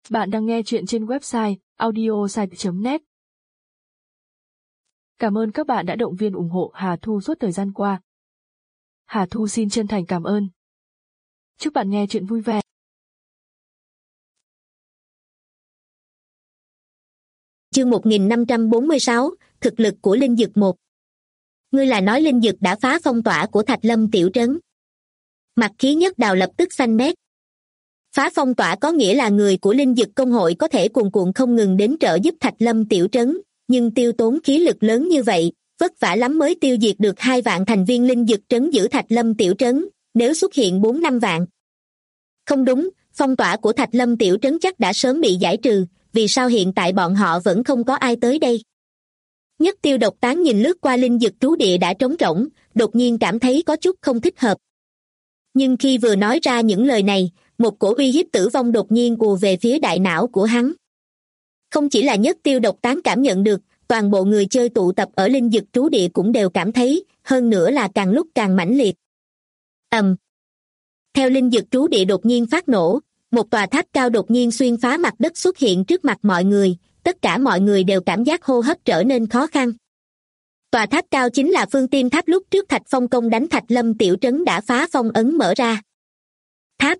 Bạn đang nghe chuyện trên website audiosite.net. Cảm ơn các bạn đã động viên ủng hộ Hà Thu suốt thời gian qua. Hà Thu xin chân thành cảm ơn. Chúc bạn nghe chuyện vui vẻ. Chương 1546, thực lực của Linh Dực 1. Ngươi là nói Linh Dực đã phá phong tỏa của Thạch Lâm tiểu trấn? Mặt Khí Nhất Đào lập tức xanh mét. Phá phong tỏa có nghĩa là người của Linh Dực công hội có thể cuồn cuộn không ngừng đến trợ giúp Thạch Lâm tiểu trấn, nhưng tiêu tốn khí lực lớn như vậy, vất vả lắm mới tiêu diệt được 2 vạn thành viên Linh Dực trấn giữ Thạch Lâm tiểu trấn, nếu xuất hiện 4-5 vạn. Không đúng, phong tỏa của Thạch Lâm tiểu trấn chắc đã sớm bị giải trừ, vì sao hiện tại bọn họ vẫn không có ai tới đây? Nhất Tiêu Độc Tán nhìn lướt qua Linh Dực trú địa đã trống rỗng, đột nhiên cảm thấy có chút không thích hợp. Nhưng khi vừa nói ra những lời này, một cổ uy hiếp tử vong đột nhiên ùa về phía đại não của hắn. Không chỉ là Nhất Tiêu Độc Tán cảm nhận được, toàn bộ người chơi tụ tập ở Linh Dực trú địa cũng đều cảm thấy, hơn nữa là càng lúc càng mãnh liệt. Theo Linh Dực trú địa đột nhiên phát nổ, một tòa tháp cao đột nhiên xuyên phá mặt đất xuất hiện trước mặt mọi người, tất cả mọi người đều cảm giác hô hấp trở nên khó khăn. Tòa tháp cao chính là Phương Tim Tháp lúc trước Thạch Phong công đánh Thạch Lâm tiểu trấn đã phá phong ấn mở ra. Tháp?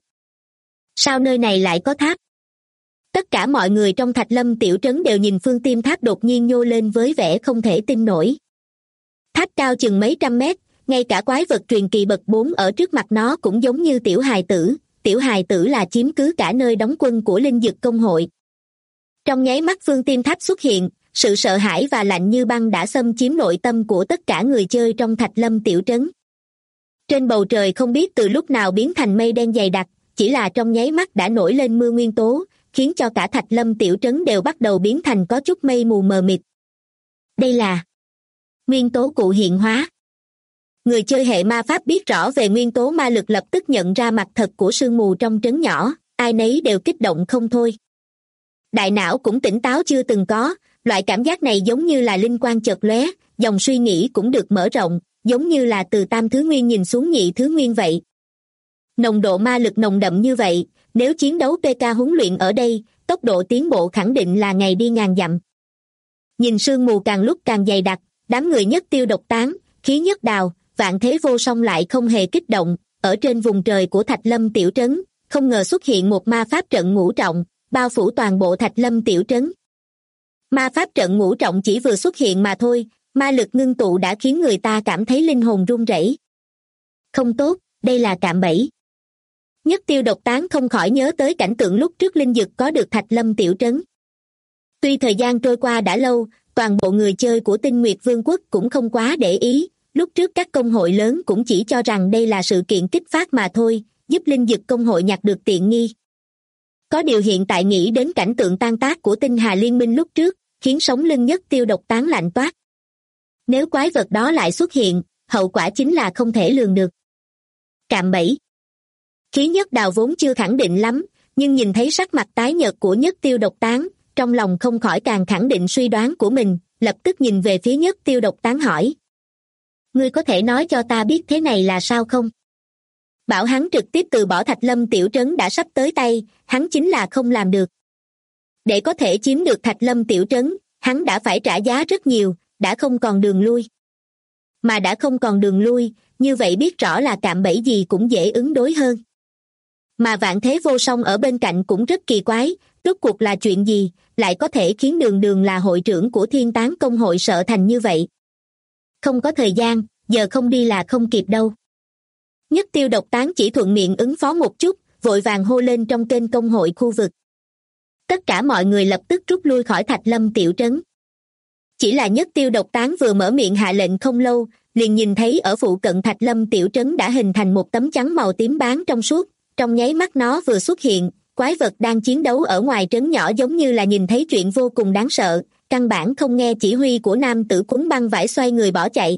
Sao nơi này lại có tháp? Tất cả mọi người trong Thạch Lâm tiểu trấn đều nhìn Phương Tim Tháp đột nhiên nhô lên với vẻ không thể tin nổi. Tháp cao chừng mấy trăm mét, ngay cả quái vật truyền kỳ bậc 4 ở trước mặt nó cũng giống như tiểu hài tử là chiếm cứ cả nơi đóng quân của Linh Dực công hội. Trong nháy mắt Phương Tim Tháp xuất hiện, sự sợ hãi và lạnh như băng đã xâm chiếm nội tâm của tất cả người chơi trong Thạch Lâm tiểu trấn. Trên bầu trời không biết từ lúc nào biến thành mây đen dày đặc, chỉ là trong nháy mắt đã nổi lên mưa nguyên tố, khiến cho cả Thạch Lâm tiểu trấn đều bắt đầu biến thành có chút mây mù mờ mịt. Đây là nguyên tố cụ hiện hóa. Người chơi hệ ma pháp biết rõ về nguyên tố ma lực lập tức nhận ra mặt thật của sương mù trong trấn nhỏ, ai nấy đều kích động không thôi. Đại não cũng tỉnh táo chưa từng có, loại cảm giác này giống như là linh quang chợt lóe, dòng suy nghĩ cũng được mở rộng, giống như là từ tam thứ nguyên nhìn xuống nhị thứ nguyên vậy. Nồng độ ma lực nồng đậm như vậy, nếu chiến đấu PK huấn luyện ở đây, tốc độ tiến bộ khẳng định là ngày đi ngàn dặm. Nhìn sương mù càng lúc càng dày đặc, đám người Nhất Tiêu Độc Tán, Khí Nhất Đào, Vạn Thế Vô Song lại không hề kích động. Ở trên vùng trời của Thạch Lâm tiểu trấn, không ngờ xuất hiện một ma pháp trận ngũ trọng, bao phủ toàn bộ Thạch Lâm tiểu trấn. Ma pháp trận ngũ trọng chỉ vừa xuất hiện mà thôi, ma lực ngưng tụ đã khiến người ta cảm thấy linh hồn run rẩy. Không tốt, đây là cạm bẫy. Nhất Tiêu Độc Tán không khỏi nhớ tới cảnh tượng lúc trước Linh Dực có được Thạch Lâm tiểu trấn. Tuy thời gian trôi qua đã lâu, toàn bộ người chơi của Tinh Nguyệt Vương quốc cũng không quá để ý, lúc trước các công hội lớn cũng chỉ cho rằng đây là sự kiện kích phát mà thôi, giúp Linh Dực công hội nhặt được tiện nghi. Có điều hiện tại nghĩ đến cảnh tượng tan tác của Tinh Hà Liên minh lúc trước, khiến sống lưng Nhất Tiêu Độc Tán lạnh toát. Nếu quái vật đó lại xuất hiện, hậu quả chính là không thể lường được. Cạm bẫy. Khí Nhất Đào vốn chưa khẳng định lắm, nhưng nhìn thấy sắc mặt tái nhợt của Nhất Tiêu Độc Tán, trong lòng không khỏi càng khẳng định suy đoán của mình, lập tức nhìn về phía Nhất Tiêu Độc Tán hỏi. Ngươi có thể nói cho ta biết thế này là sao không? Bảo hắn trực tiếp từ bỏ Thạch Lâm tiểu trấn đã sắp tới tay, hắn chính là không làm được. Để có thể chiếm được Thạch Lâm tiểu trấn, hắn đã phải trả giá rất nhiều, đã không còn đường lui. Mà đã không còn đường lui, như vậy biết rõ là cạm bẫy gì cũng dễ ứng đối hơn. Mà Vạn Thế Vô Song ở bên cạnh cũng rất kỳ quái, rốt cuộc là chuyện gì, lại có thể khiến Đường là hội trưởng của Thiên Tán công hội sợ thành như vậy. Không có thời gian, giờ không đi là không kịp đâu. Nhất Tiêu Độc Tán chỉ thuận miệng ứng phó một chút, vội vàng hô lên trong kênh công hội khu vực. Tất cả mọi người lập tức rút lui khỏi Thạch Lâm tiểu trấn. Chỉ là Nhất Tiêu Độc Tán vừa mở miệng hạ lệnh không lâu, liền nhìn thấy ở phụ cận Thạch Lâm tiểu trấn đã hình thành một tấm chắn màu tím báng trong suốt, trong nháy mắt nó vừa xuất hiện, quái vật đang chiến đấu ở ngoài trấn nhỏ giống như là nhìn thấy chuyện vô cùng đáng sợ, căn bản không nghe chỉ huy của nam tử quấn băng vải xoay người bỏ chạy.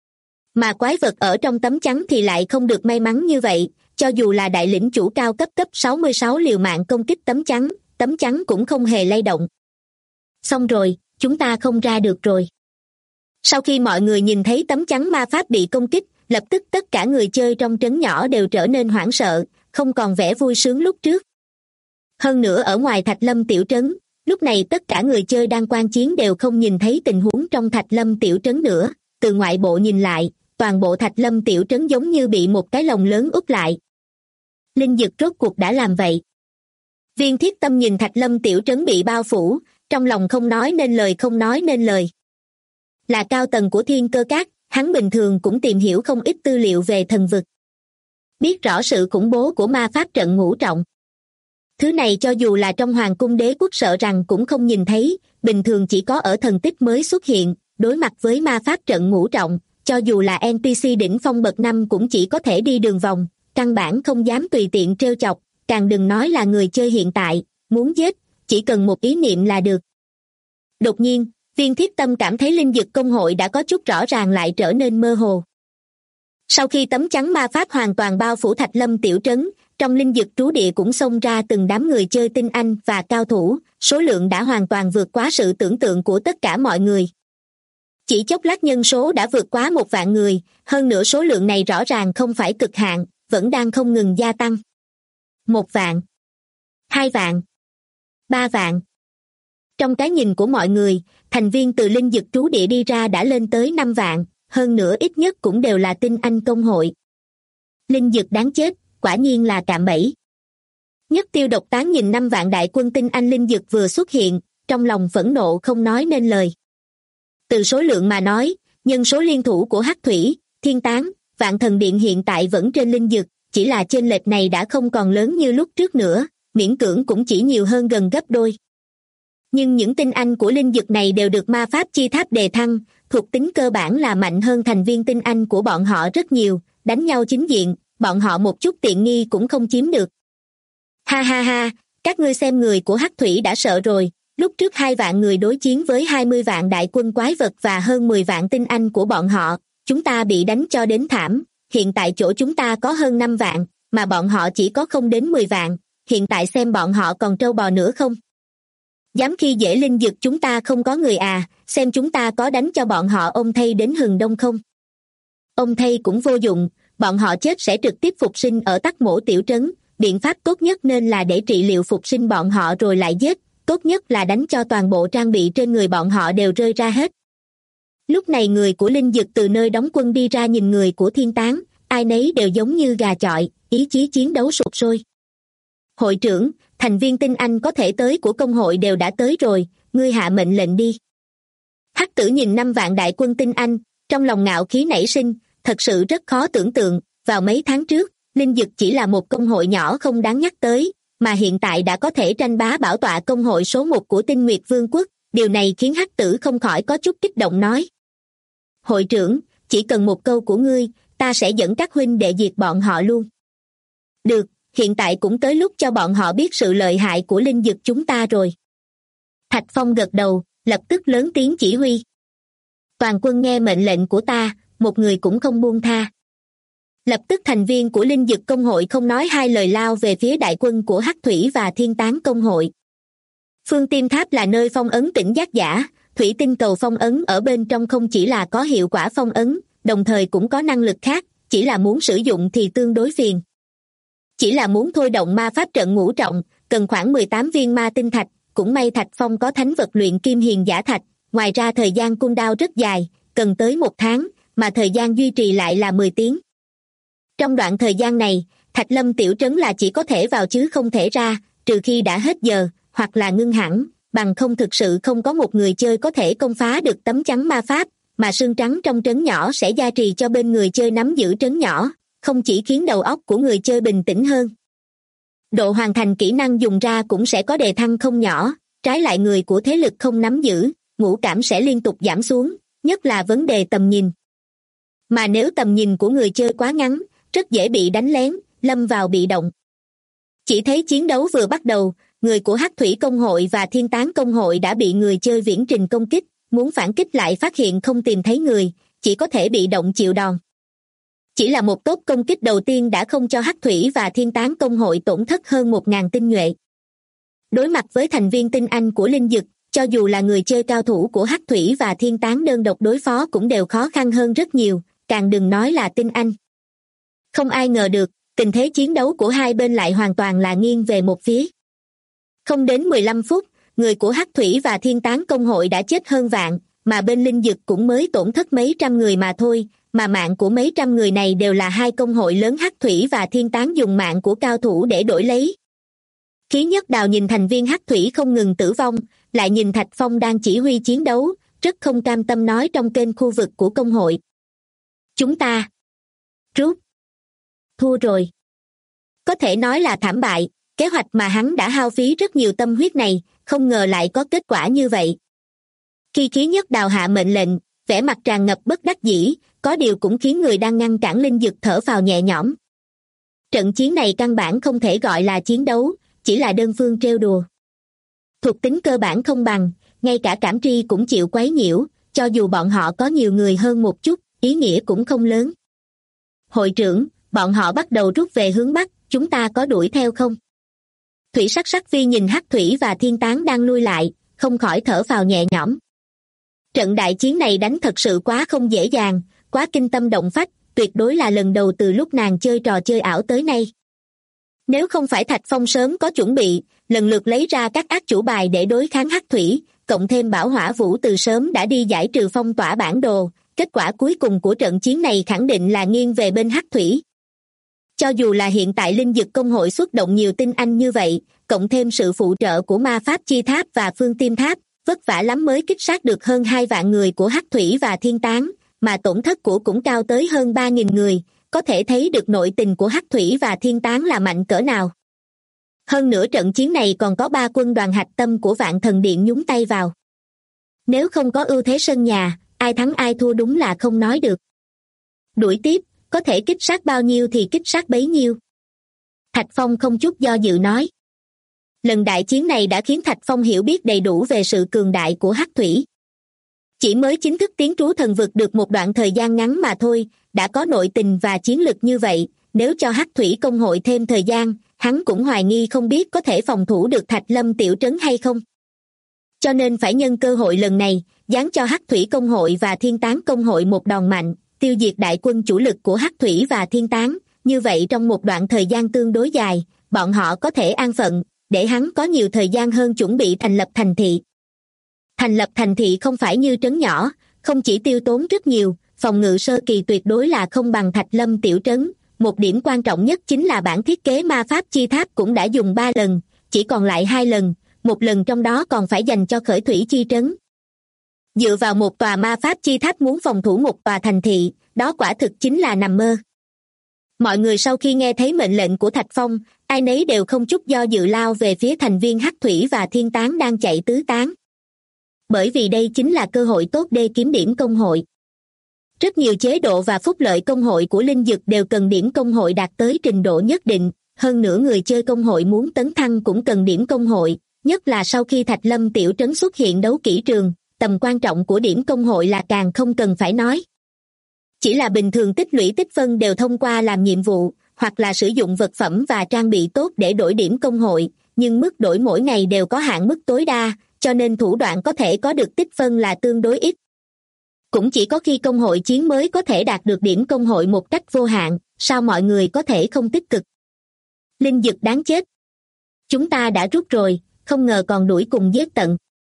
Mà quái vật ở trong tấm chắn thì lại không được may mắn như vậy, cho dù là đại lĩnh chủ cao cấp 66 liều mạng công kích tấm chắn cũng không hề lay động. Xong rồi, chúng ta không ra được rồi. Sau khi mọi người nhìn thấy tấm chắn ma pháp bị công kích, lập tức tất cả người chơi trong trấn nhỏ đều trở nên hoảng sợ, không còn vẻ vui sướng lúc trước. Hơn nữa ở ngoài Thạch Lâm tiểu trấn, lúc này tất cả người chơi đang quan chiến đều không nhìn thấy tình huống trong Thạch Lâm tiểu trấn nữa. Từ ngoại bộ nhìn lại, toàn bộ Thạch Lâm tiểu trấn giống như bị một cái lồng lớn úp lại. Linh Dực rốt cuộc đã làm vậy. Viên Thiết Tâm nhìn Thạch Lâm tiểu trấn bị bao phủ, trong lòng không nói nên lời. Là cao tầng của Thiên Cơ Các, hắn bình thường cũng tìm hiểu không ít tư liệu về thần vực. Biết rõ sự khủng bố của ma pháp trận ngũ trọng. Thứ này cho dù là trong Hoàng cung đế quốc sợ rằng cũng không nhìn thấy, bình thường chỉ có ở thần tích mới xuất hiện, đối mặt với ma pháp trận ngũ trọng, cho dù là NPC đỉnh phong bậc 5 cũng chỉ có thể đi đường vòng, căn bản không dám tùy tiện trêu chọc, càng đừng nói là người chơi hiện tại, muốn giết, chỉ cần một ý niệm là được. Đột nhiên, Viên Thiết Tâm cảm thấy linh dực công hội đã có chút rõ ràng lại trở nên mơ hồ. Sau khi tấm chắn ma pháp hoàn toàn bao phủ Thạch Lâm tiểu trấn, trong linh dực trú địa cũng xông ra từng đám người chơi tinh anh và cao thủ, số lượng đã hoàn toàn vượt quá sự tưởng tượng của tất cả mọi người. Chỉ chốc lát nhân số đã vượt quá 1 vạn người, hơn nữa số lượng này rõ ràng không phải cực hạn, vẫn đang không ngừng gia tăng. 1 vạn, 2 vạn, 3 vạn. Trong cái nhìn của mọi người, thành viên từ linh dực trú địa đi ra đã lên tới 5 vạn, hơn nữa ít nhất cũng đều là tinh anh công hội. Linh dực đáng chết, quả nhiên là cạm bẫy. Nhất Tiêu Độc Tán nhìn 5 vạn đại quân tinh anh linh dực vừa xuất hiện, trong lòng phẫn nộ không nói nên lời. Từ số lượng mà nói, nhân số liên thủ của Hắc Thủy, Thiên Tán, Vạn Thần Điện hiện tại vẫn trên linh dực, chỉ là chênh lệch này đã không còn lớn như lúc trước nữa, miễn cưỡng cũng chỉ nhiều hơn gần gấp đôi. Nhưng những tinh anh của linh dực này đều được ma pháp chi tháp đề thăng, thuộc tính cơ bản là mạnh hơn thành viên tinh anh của bọn họ rất nhiều, đánh nhau chính diện, bọn họ một chút tiện nghi cũng không chiếm được. Ha ha ha, các ngươi xem người của Hắc Thủy đã sợ rồi, lúc trước 2 vạn người đối chiến với 20 vạn đại quân quái vật và hơn 10 vạn tinh anh của bọn họ, chúng ta bị đánh cho đến thảm, hiện tại chỗ chúng ta có hơn 5 vạn, mà bọn họ chỉ có không đến 10 vạn, hiện tại xem bọn họ còn trâu bò nữa không? Dám khi dễ linh dực chúng ta không có người à, xem chúng ta có đánh cho bọn họ ôm thây đến hừng đông không? Ôm thây cũng vô dụng, bọn họ chết sẽ trực tiếp phục sinh ở Tắc Mổ tiểu trấn, biện pháp tốt nhất nên là để trị liệu phục sinh bọn họ rồi lại giết, tốt nhất là đánh cho toàn bộ trang bị trên người bọn họ đều rơi ra hết. Lúc này người của linh dực từ nơi đóng quân đi ra nhìn người của Thiên Tán, ai nấy đều giống như gà chọi, ý chí chiến đấu sụp sôi. Hội trưởng, thành viên tinh anh có thể tới của công hội đều đã tới rồi, ngươi hạ mệnh lệnh đi. Hắc Tử nhìn 5 vạn đại quân tinh anh, trong lòng ngạo khí nảy sinh, thật sự rất khó tưởng tượng, vào mấy tháng trước, linh dực chỉ là một công hội nhỏ không đáng nhắc tới, mà hiện tại đã có thể tranh bá bảo tọa công hội số 1 của Tinh Nguyệt Vương quốc, điều này khiến Hắc Tử không khỏi có chút kích động nói. Hội trưởng, chỉ cần một câu của ngươi, ta sẽ dẫn các huynh đệ diệt bọn họ luôn. Được, hiện tại cũng tới lúc cho bọn họ biết sự lợi hại của linh dực chúng ta rồi. Thạch Phong gật đầu, lập tức lớn tiếng chỉ huy. Toàn quân nghe mệnh lệnh của ta, một người cũng không buông tha. Lập tức thành viên của linh dực công hội không nói hai lời lao về phía đại quân của Hắc Thủy và Thiên Tán công hội. Phương Tiêm Tháp là nơi phong ấn tỉnh giác giả, thủy tinh cầu phong ấn ở bên trong không chỉ là có hiệu quả phong ấn, đồng thời cũng có năng lực khác, chỉ là muốn sử dụng thì tương đối phiền. Chỉ là muốn thôi động ma pháp trận ngũ trọng, cần khoảng 18 viên ma tinh thạch, cũng may Thạch Phong có thánh vật luyện kim hiền giả thạch, ngoài ra thời gian cooldown rất dài, cần tới 1 tháng, mà thời gian duy trì lại là 10 tiếng. Trong đoạn thời gian này, Thạch Lâm tiểu trấn là chỉ có thể vào chứ không thể ra, trừ khi đã hết giờ, hoặc là ngưng hẳn, bằng không thực sự không có một người chơi có thể công phá được tấm chắn ma pháp, mà sương trắng trong trấn nhỏ sẽ gia trì cho bên người chơi nắm giữ trấn nhỏ, không chỉ khiến đầu óc của người chơi bình tĩnh hơn. Độ hoàn thành kỹ năng dùng ra cũng sẽ có đề thăng không nhỏ, trái lại người của thế lực không nắm giữ, ngũ cảm sẽ liên tục giảm xuống, nhất là vấn đề tầm nhìn. Mà nếu tầm nhìn của người chơi quá ngắn, rất dễ bị đánh lén, lâm vào bị động. Chỉ thấy chiến đấu vừa bắt đầu, người của Hắc Thủy công hội và Thiên Tán công hội đã bị người chơi viễn trình công kích, muốn phản kích lại phát hiện không tìm thấy người, chỉ có thể bị động chịu đòn. Chỉ là một tốp công kích đầu tiên đã không cho Hắc Thủy và Thiên Tán công hội tổn thất hơn 1.000 tinh nhuệ. Đối mặt với thành viên tinh anh của linh dực, cho dù là người chơi cao thủ của Hắc Thủy và Thiên Tán đơn độc đối phó cũng đều khó khăn hơn rất nhiều, càng đừng nói là tinh anh. Không ai ngờ được, tình thế chiến đấu của hai bên lại hoàn toàn là nghiêng về một phía. Không đến 15 phút, người của Hắc Thủy và Thiên Tán công hội đã chết hơn vạn, mà bên Linh Dực cũng mới tổn thất mấy trăm người mà thôi, mà mạng của mấy trăm người này đều là hai công hội lớn Hắc Thủy và Thiên Tán dùng mạng của cao thủ để đổi lấy. Khí Nhất Đào nhìn thành viên Hắc Thủy không ngừng tử vong, lại nhìn Thạch Phong đang chỉ huy chiến đấu, rất không cam tâm nói trong kênh khu vực của công hội. Chúng ta rút thua rồi. Có thể nói là thảm bại, kế hoạch mà hắn đã hao phí rất nhiều tâm huyết này, không ngờ lại có kết quả như vậy. Khi Khí Nhất Đào hạ mệnh lệnh, vẻ mặt tràn ngập bất đắc dĩ, có điều cũng khiến người đang ngăn cản Linh Dực thở phào nhẹ nhõm. Trận chiến này căn bản không thể gọi là chiến đấu, chỉ là đơn phương trêu đùa. Thuộc tính cơ bản không bằng, ngay cả cảm tri cũng chịu quấy nhiễu, cho dù bọn họ có nhiều người hơn một chút, ý nghĩa cũng không lớn. Hội trưởng, bọn họ bắt đầu rút về hướng Bắc, chúng ta có đuổi theo không? Thủy Sắc Sắc Vi nhìn Hắc Thủy và Thiên Tán đang lui lại, không khỏi thở phào nhẹ nhõm. Trận đại chiến này đánh thật sự quá không dễ dàng, quá kinh tâm động phách, tuyệt đối là lần đầu từ lúc nàng chơi trò chơi ảo tới nay. Nếu không phải Thạch Phong sớm có chuẩn bị, lần lượt lấy ra các ác chủ bài để đối kháng Hắc Thủy, cộng thêm Bảo Hỏa Vũ từ sớm đã đi giải trừ phong tỏa bản đồ, kết quả cuối cùng của trận chiến này khẳng định là nghiêng về bên Hắc Thủy. Cho dù là hiện tại Linh Dực công hội xuất động nhiều tinh anh như vậy, cộng thêm sự phụ trợ của Ma Pháp Chi Tháp và Phương Tim Tháp, vất vả lắm mới kích sát được hơn 2 vạn người của Hắc Thủy và Thiên Tán, mà tổn thất của cũng cao tới hơn 3.000 người, có thể thấy được nội tình của Hắc Thủy và Thiên Tán là mạnh cỡ nào. Hơn nữa trận chiến này còn có 3 quân đoàn hạch tâm của Vạn Thần Điện nhúng tay vào. Nếu không có ưu thế sân nhà, ai thắng ai thua đúng là không nói được. Đuổi tiếp, có thể kích sát bao nhiêu thì kích sát bấy nhiêu. Thạch Phong không chút do dự nói. Lần đại chiến này đã khiến Thạch Phong hiểu biết đầy đủ về sự cường đại của Hắc Thủy. Chỉ mới chính thức tiến trú thần vực được một đoạn thời gian ngắn mà thôi, đã có nội tình và chiến lực như vậy, nếu cho Hắc Thủy công hội thêm thời gian, hắn cũng hoài nghi không biết có thể phòng thủ được Thạch Lâm tiểu trấn hay không. Cho nên phải nhân cơ hội lần này, giáng cho Hắc Thủy công hội và Thiên Tán công hội một đòn mạnh, tiêu diệt đại quân chủ lực của Hắc Thủy và Thiên Tán, như vậy trong một đoạn thời gian tương đối dài, bọn họ có thể an phận, để hắn có nhiều thời gian hơn chuẩn bị thành lập thành thị. Thành lập thành thị không phải như trấn nhỏ, không chỉ tiêu tốn rất nhiều, phòng ngự sơ kỳ tuyệt đối là không bằng Thạch Lâm tiểu trấn, một điểm quan trọng nhất chính là bản thiết kế ma pháp chi tháp cũng đã dùng 3 lần, chỉ còn lại 2 lần, một lần trong đó còn phải dành cho khởi thủy chi trấn. Dựa vào một tòa ma pháp chi tháp muốn phòng thủ một tòa thành thị, đó quả thực chính là nằm mơ. Mọi người sau khi nghe thấy mệnh lệnh của Thạch Phong, ai nấy đều không chút do dự lao về phía thành viên Hắc Thủy và Thiên Tán đang chạy tứ tán. Bởi vì đây chính là cơ hội tốt để kiếm điểm công hội. Rất nhiều chế độ và phúc lợi công hội của Linh Dực đều cần điểm công hội đạt tới trình độ nhất định, hơn nữa người chơi công hội muốn tấn thăng cũng cần điểm công hội, nhất là sau khi Thạch Lâm tiểu trấn xuất hiện đấu kỹ trường, tầm quan trọng của điểm công hội là càng không cần phải nói. Chỉ là bình thường tích lũy tích phân đều thông qua làm nhiệm vụ, hoặc là sử dụng vật phẩm và trang bị tốt để đổi điểm công hội, nhưng mức đổi mỗi ngày đều có hạn mức tối đa, cho nên thủ đoạn có thể có được tích phân là tương đối ít. Cũng chỉ có khi công hội chiến mới có thể đạt được điểm công hội một cách vô hạn, sao mọi người có thể không tích cực. Linh Dực đáng chết. Chúng ta đã rút rồi, không ngờ còn đuổi cùng giết tận.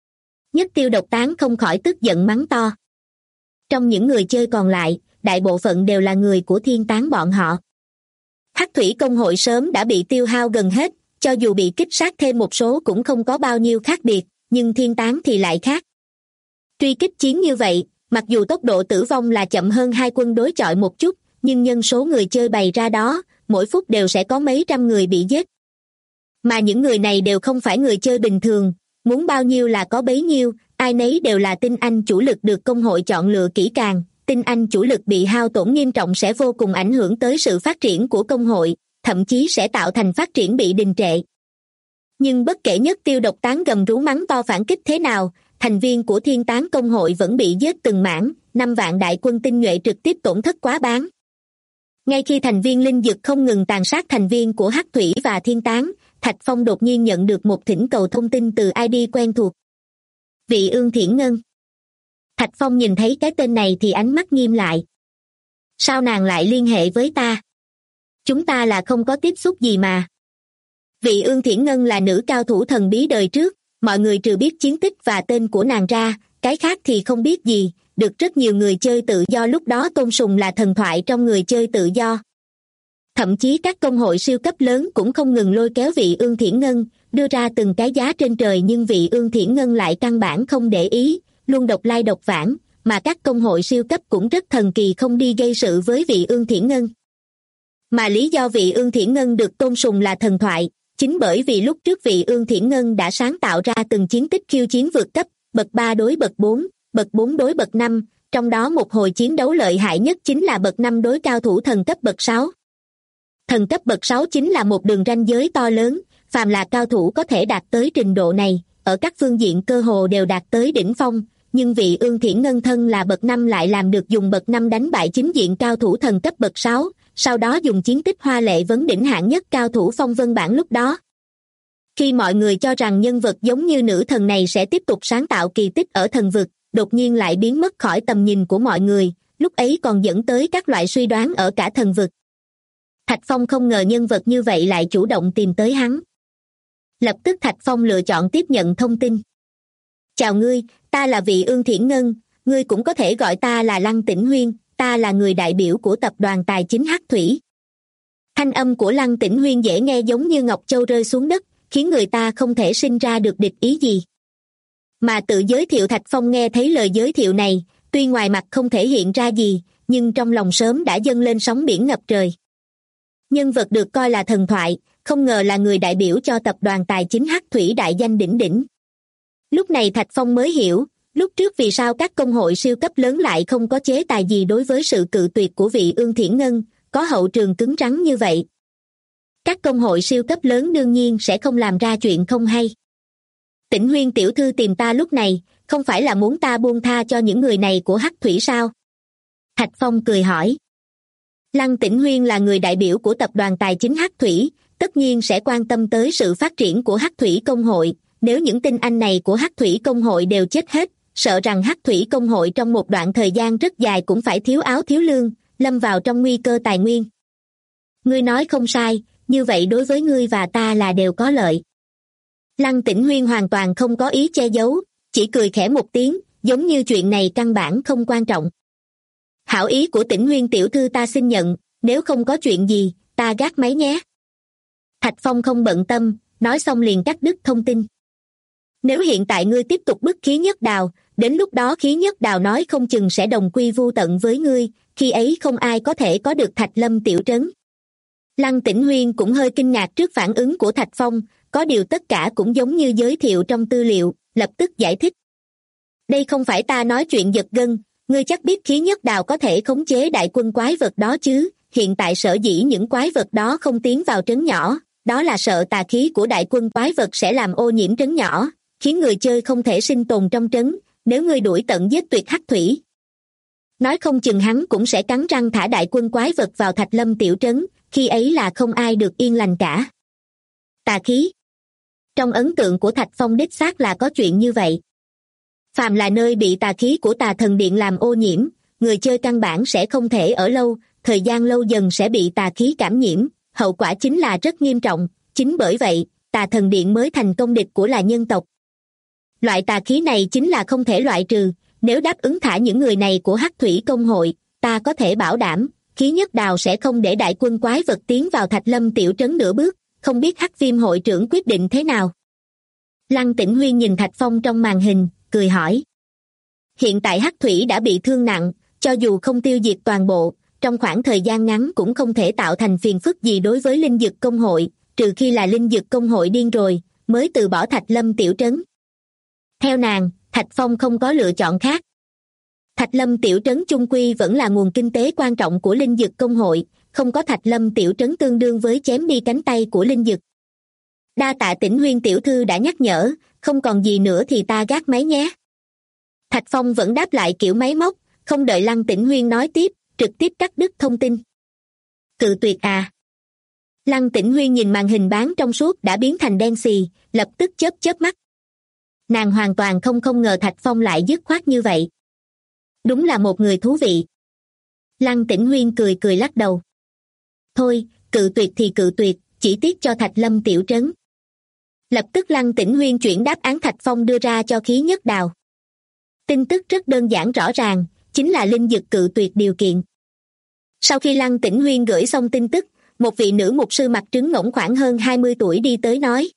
Nhất Tiêu Độc Tán không khỏi tức giận mắng to. Trong những người chơi còn lại, đại bộ phận đều là người của Thiên Tán bọn họ. Hắc Thủy công hội sớm đã bị tiêu hao gần hết, cho dù bị kích sát thêm một số cũng không có bao nhiêu khác biệt, nhưng Thiên Tán thì lại khác. Truy kích chiến như vậy, mặc dù tốc độ tử vong là chậm hơn hai quân đối chọi một chút, nhưng nhân số người chơi bày ra đó, mỗi phút đều sẽ có mấy trăm người bị giết. Mà những người này đều không phải người chơi bình thường, muốn bao nhiêu là có bấy nhiêu, ai nấy đều là tinh anh chủ lực được công hội chọn lựa kỹ càng, tinh anh chủ lực bị hao tổn nghiêm trọng sẽ vô cùng ảnh hưởng tới sự phát triển của công hội, thậm chí sẽ tạo thành phát triển bị đình trệ. Nhưng bất kể Nhất Tiêu Độc Tán gầm rú mắng to phản kích thế nào, thành viên của Thiên Tán công hội vẫn bị giết từng mảng, 5 vạn đại quân tinh nhuệ trực tiếp tổn thất quá bán. Ngay khi thành viên Linh Dực không ngừng tàn sát thành viên của Hắc Thủy và Thiên Tán, Thạch Phong đột nhiên nhận được một thỉnh cầu thông tin từ ID quen thuộc. Vị Ương Thiển Ngân. Thạch Phong nhìn thấy cái tên này thì ánh mắt nghiêm lại. Sao nàng lại liên hệ với ta? Chúng ta là không có tiếp xúc gì mà. Vị Ương Thiển Ngân là nữ cao thủ thần bí đời trước, mọi người trừ biết chiến tích và tên của nàng ra, cái khác thì không biết gì, được rất nhiều người chơi tự do lúc đó tôn sùng là thần thoại trong người chơi tự do. Thậm chí các công hội siêu cấp lớn cũng không ngừng lôi kéo vị Ương Thiển Ngân, đưa ra từng cái giá trên trời, nhưng vị Ương Thiển Ngân lại căn bản không để ý, luôn độc lai độc vãng, mà các công hội siêu cấp cũng rất thần kỳ không đi gây sự với vị Ương Thiển Ngân. Mà lý do vị Ương Thiển Ngân được tôn sùng là thần thoại, chính bởi vì lúc trước vị Ương Thiển Ngân đã sáng tạo ra từng chiến tích khiêu chiến vượt cấp, bậc 3 đối bậc 4, bậc 4 đối bậc 5, trong đó một hồi chiến đấu lợi hại nhất chính là bậc 5 đối cao thủ thần cấp bậc 6. Thần cấp bậc 6 chính là một đường ranh giới to lớn, phàm là cao thủ có thể đạt tới trình độ này, ở các phương diện cơ hồ đều đạt tới đỉnh phong, nhưng vị Ương Thiển Ngân thân là bậc 5 lại làm được dùng bậc 5 đánh bại chính diện cao thủ thần cấp bậc 6, sau đó dùng chiến tích hoa lệ vấn đỉnh hạng nhất cao thủ phong vân bảng lúc đó. Khi mọi người cho rằng nhân vật giống như nữ thần này sẽ tiếp tục sáng tạo kỳ tích ở thần vực, đột nhiên lại biến mất khỏi tầm nhìn của mọi người, lúc ấy còn dẫn tới các loại suy đoán ở cả thần vực. Thạch Phong không ngờ nhân vật như vậy lại chủ động tìm tới hắn. Lập tức Thạch Phong lựa chọn tiếp nhận thông tin. Chào ngươi, ta là vị Ương Thiển Ngân, ngươi cũng có thể gọi ta là Lăng Tĩnh Huyên, ta là người đại biểu của tập đoàn tài chính Hắc Thủy. Thanh âm của Lăng Tĩnh Huyên dễ nghe giống như ngọc châu rơi xuống đất, khiến người ta không thể sinh ra được địch ý gì. Mà tự giới thiệu Thạch Phong nghe thấy lời giới thiệu này, tuy ngoài mặt không thể hiện ra gì, nhưng trong lòng sớm đã dâng lên sóng biển ngập trời. Nhân vật được coi là thần thoại, không ngờ là người đại biểu cho tập đoàn tài chính Hắc Thủy đại danh đỉnh đỉnh. Lúc này Thạch Phong mới hiểu, lúc trước vì sao các công hội siêu cấp lớn lại không có chế tài gì đối với sự cự tuyệt của vị Ương Thiển Ngân, có hậu trường cứng rắn như vậy. Các công hội siêu cấp lớn đương nhiên sẽ không làm ra chuyện không hay. Tĩnh Huyên tiểu thư tìm ta lúc này, không phải là muốn ta buông tha cho những người này của Hắc Thủy sao? Thạch Phong cười hỏi. Lăng Tĩnh Huyên là người đại biểu của tập đoàn tài chính Hắc Thủy, tất nhiên sẽ quan tâm tới sự phát triển của Hắc Thủy công hội. Nếu những tinh anh này của Hắc Thủy công hội đều chết hết, sợ rằng Hắc Thủy công hội trong một đoạn thời gian rất dài cũng phải thiếu áo thiếu lương, lâm vào trong nguy cơ tài nguyên. Ngươi nói không sai, như vậy đối với ngươi và ta là đều có lợi. Lăng Tĩnh Huyên hoàn toàn không có ý che giấu, chỉ cười khẽ một tiếng, giống như chuyện này căn bản không quan trọng. Hảo ý của Tĩnh Huyên tiểu thư ta xin nhận, nếu không có chuyện gì, ta gác máy nhé. Thạch Phong không bận tâm, nói xong liền cắt đứt thông tin. Nếu hiện tại ngươi tiếp tục bức Khí Nhất Đào, đến lúc đó Khí Nhất Đào nói không chừng sẽ đồng quy vu tận với ngươi, khi ấy không ai có thể có được Thạch Lâm tiểu trấn. Lăng Tĩnh Huyên cũng hơi kinh ngạc trước phản ứng của Thạch Phong, có điều tất cả cũng giống như giới thiệu trong tư liệu, lập tức giải thích. Đây không phải ta nói chuyện giật gân, ngươi chắc biết Khí Nhất Đào có thể khống chế đại quân quái vật đó chứ, hiện tại sở dĩ những quái vật đó không tiến vào trấn nhỏ, đó là sợ tà khí của đại quân quái vật sẽ làm ô nhiễm trấn nhỏ, khiến người chơi không thể sinh tồn trong trấn, nếu ngươi đuổi tận giết tuyệt Hắc Thủy. Nói không chừng hắn cũng sẽ cắn răng thả đại quân quái vật vào Thạch Lâm tiểu trấn, khi ấy là không ai được yên lành cả. Tà khí. Trong ấn tượng của Thạch Phong đích xác là có chuyện như vậy. Phàm là nơi bị tà khí của tà thần điện làm ô nhiễm, người chơi căn bản sẽ không thể ở lâu, thời gian lâu dần sẽ bị tà khí cảm nhiễm, hậu quả chính là rất nghiêm trọng, chính bởi vậy, tà thần điện mới thành công địch của là nhân tộc. Loại tà khí này chính là không thể loại trừ, nếu đáp ứng thả những người này của Hắc Thủy công hội, ta có thể bảo đảm, Khí Nhất Đào sẽ không để đại quân quái vật tiến vào Thạch Lâm tiểu trấn nửa bước, không biết Hắc Viêm hội trưởng quyết định thế nào. Lăng Tĩnh Huyên nhìn Thạch Phong trong màn hình, cười hỏi. Hiện tại Hắc Thủy đã bị thương nặng, cho dù không tiêu diệt toàn bộ, trong khoảng thời gian ngắn cũng không thể tạo thành phiền phức gì đối với Linh Dực công hội, trừ khi là Linh Dực công hội điên rồi, mới từ bỏ Thạch Lâm tiểu trấn. Theo nàng, Thạch Phong không có lựa chọn khác. Thạch Lâm tiểu trấn chung quy vẫn là nguồn kinh tế quan trọng của Linh Dực công hội, không có Thạch Lâm tiểu trấn tương đương với chém đi cánh tay của Linh Dực. Đa tạ Tĩnh Huyên tiểu thư đã nhắc nhở, không còn gì nữa thì ta gác máy nhé. Thạch Phong vẫn đáp lại kiểu máy móc, không đợi Lăng Tĩnh Huyên nói tiếp, trực tiếp cắt đứt thông tin. Cự tuyệt à? Lăng Tĩnh Huyên nhìn màn hình bán trong suốt đã biến thành đen xì, lập tức chớp chớp mắt. Nàng hoàn toàn không ngờ Thạch Phong lại dứt khoát như vậy. Đúng là một người thú vị. Lăng Tĩnh Huyên cười lắc đầu. Thôi, cự tuyệt thì cự tuyệt, chỉ tiếc cho Thạch Lâm tiểu trấn. Lập tức Lăng Tĩnh Huyên chuyển đáp án Thạch Phong đưa ra cho Khí Nhất Đào. Tin tức rất đơn giản rõ ràng, chính là Linh Dực cự tuyệt điều kiện. Sau khi Lăng Tĩnh Huyên gửi xong tin tức, một vị nữ mục sư mặt trứng ngỗng khoảng hơn 20 tuổi đi tới nói: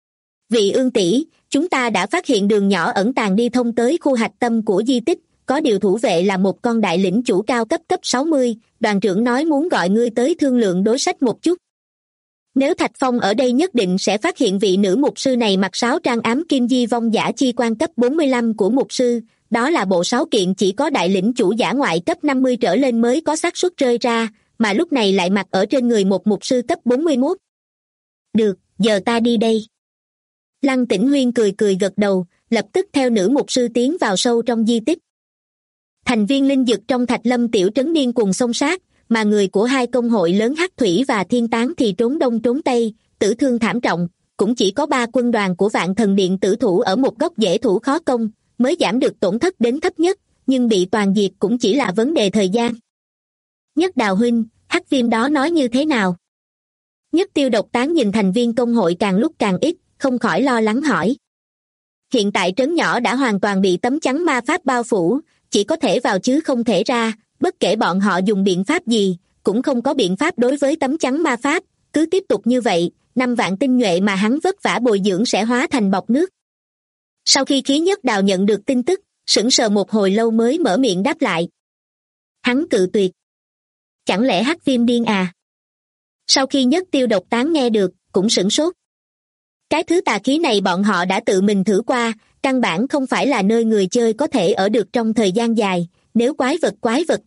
Vị Ương tỷ, chúng ta đã phát hiện đường nhỏ ẩn tàng đi thông tới khu hạch tâm của di tích, có điều thủ vệ là một con đại lĩnh chủ cao cấp 60, đoàn trưởng nói muốn gọi ngươi tới thương lượng đối sách một chút. Nếu Thạch Phong ở đây nhất định sẽ phát hiện vị nữ mục sư này mặc sáo trang ám kim di vong giả chi quan cấp 45 của mục sư, đó là bộ sáo kiện chỉ có đại lĩnh chủ giả ngoại cấp 50 trở lên mới có xác suất rơi ra, mà lúc này lại mặc ở trên người một mục sư cấp 41. Được, giờ ta đi đây. Lăng Tĩnh Huyên cười cười gật đầu, lập tức theo nữ mục sư tiến vào sâu trong di tích. Thành viên linh dực trong Thạch Lâm tiểu trấn điên cuồng xông sát, mà người của hai công hội lớn Hắc Thủy và Thiên Tán thì trốn đông trốn tây, tử thương thảm trọng, cũng chỉ có 3 quân đoàn của Vạn Thần Điện tử thủ ở một góc dễ thủ khó công, mới giảm được tổn thất đến thấp nhất, nhưng bị toàn diệt cũng chỉ là vấn đề thời gian. Nhất Đào huynh, Hắc Viêm đó nói như thế nào? Nhất Tiêu Độc Tán nhìn thành viên công hội càng lúc càng ít, không khỏi lo lắng hỏi. Hiện tại trấn nhỏ đã hoàn toàn bị tấm chắn ma pháp bao phủ, chỉ có thể vào chứ không thể ra, bất kể bọn họ dùng biện pháp gì, cũng không có biện pháp đối với tấm chắn ma pháp, cứ tiếp tục như vậy, 5 vạn tinh nhuệ mà hắn vất vả bồi dưỡng sẽ hóa thành bọt nước. Sau khi Khí Nhất Đào nhận được tin tức, sững sờ một hồi lâu mới mở miệng đáp lại. Hắn cự tuyệt. Chẳng lẽ Hắc Viêm điên à? Sau khi Nhất Tiêu Độc Tán nghe được, cũng sửng sốt. Cái thứ tà khí này bọn họ đã tự mình thử qua, căn bản không phải là nơi người chơi có thể ở được trong thời gian dài. Nếu quái vật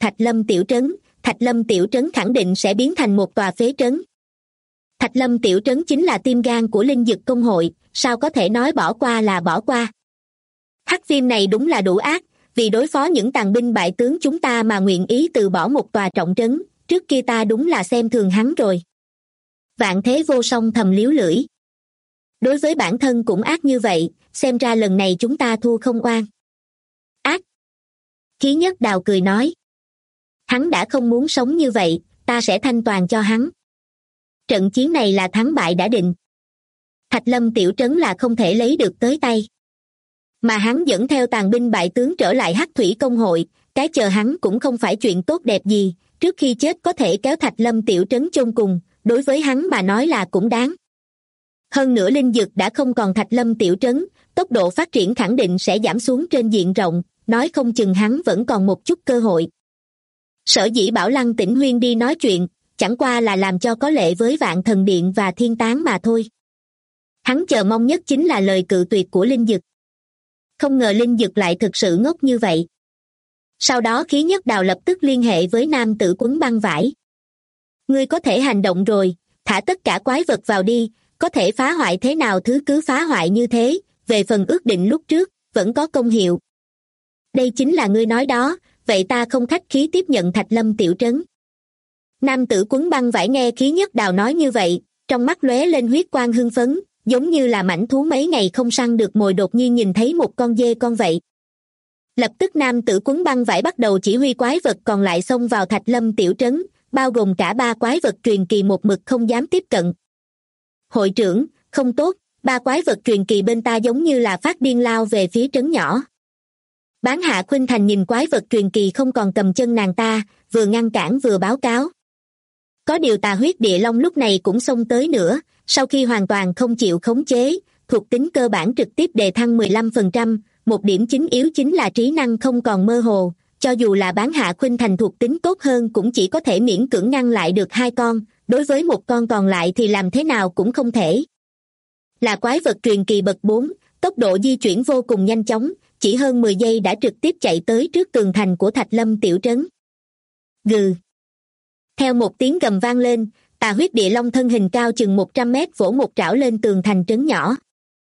Thạch Lâm tiểu trấn khẳng định sẽ biến thành một tòa phế trấn. Thạch Lâm tiểu trấn chính là tim gan của linh dực công hội, sao có thể nói bỏ qua là bỏ qua. Hắc Viêm này đúng là đủ ác, vì đối phó những tàn binh bại tướng chúng ta mà nguyện ý từ bỏ một tòa trọng trấn, trước kia ta đúng là xem thường hắn rồi. Vạn Thế Vô Song thầm liếu lưỡi. Đối với bản thân cũng ác như vậy, xem ra lần này chúng ta thua không oan. Ác. Khí Nhất Đào cười nói. Hắn đã không muốn sống như vậy, ta sẽ thanh toàn cho hắn. Trận chiến này là thắng bại đã định. Thạch Lâm tiểu trấn là không thể lấy được tới tay. Mà hắn dẫn theo tàn binh bại tướng trở lại Hắc Thủy công hội, cái chờ hắn cũng không phải chuyện tốt đẹp gì, trước khi chết có thể kéo Thạch Lâm tiểu trấn chôn cùng, đối với hắn mà nói là cũng đáng. Hơn nữa linh dực đã không còn Thạch Lâm tiểu trấn, tốc độ phát triển khẳng định sẽ giảm xuống trên diện rộng, nói không chừng hắn vẫn còn một chút cơ hội. Sở dĩ bảo Lăng Tĩnh Huyên đi nói chuyện, chẳng qua là làm cho có lệ với Vạn Thần Điện và Thiên Tán mà thôi. Hắn chờ mong nhất chính là lời cự tuyệt của linh dực. Không ngờ linh dực lại thực sự ngốc như vậy. Sau đó Khí Nhất Đào lập tức liên hệ với nam tử quấn băng vải. Ngươi có thể hành động rồi, thả tất cả quái vật vào đi, có thể phá hoại thế nào thứ cứ phá hoại như thế, về phần ước định lúc trước, vẫn có công hiệu. Đây chính là ngươi nói đó, vậy ta không khách khí tiếp nhận Thạch Lâm tiểu trấn. Nam tử quấn băng vải nghe Khí Nhất Đào nói như vậy, trong mắt lóe lên huyết quang hưng phấn, giống như là mãnh thú mấy ngày không săn được mồi đột nhiên nhìn thấy một con dê con vậy. Lập tức nam tử quấn băng vải bắt đầu chỉ huy quái vật còn lại xông vào Thạch Lâm tiểu trấn, bao gồm cả 3 quái vật truyền kỳ một mực không dám tiếp cận. Hội trưởng, không tốt, 3 quái vật truyền kỳ bên ta giống như là phát điên lao về phía trấn nhỏ. Bán Hạ Khuynh Thành nhìn quái vật truyền kỳ không còn cầm chân nàng ta, vừa ngăn cản vừa báo cáo. Có điều Tà Huyết Địa Long lúc này cũng xông tới nữa, sau khi hoàn toàn không chịu khống chế, thuộc tính cơ bản trực tiếp đề thăng 15%, một điểm chính yếu chính là trí năng không còn mơ hồ, cho dù là Bán Hạ Khuynh Thành thuộc tính tốt hơn cũng chỉ có thể miễn cưỡng ngăn lại được 2 con, đối với một con còn lại thì làm thế nào cũng không thể. Là quái vật truyền kỳ bậc 4, tốc độ di chuyển vô cùng nhanh chóng, chỉ hơn 10 giây đã trực tiếp chạy tới trước tường thành của Thạch Lâm tiểu trấn. Gừ. Theo một tiếng gầm vang lên, Tà Huyết Địa Long thân hình cao chừng 100 mét vỗ một trảo lên tường thành trấn nhỏ.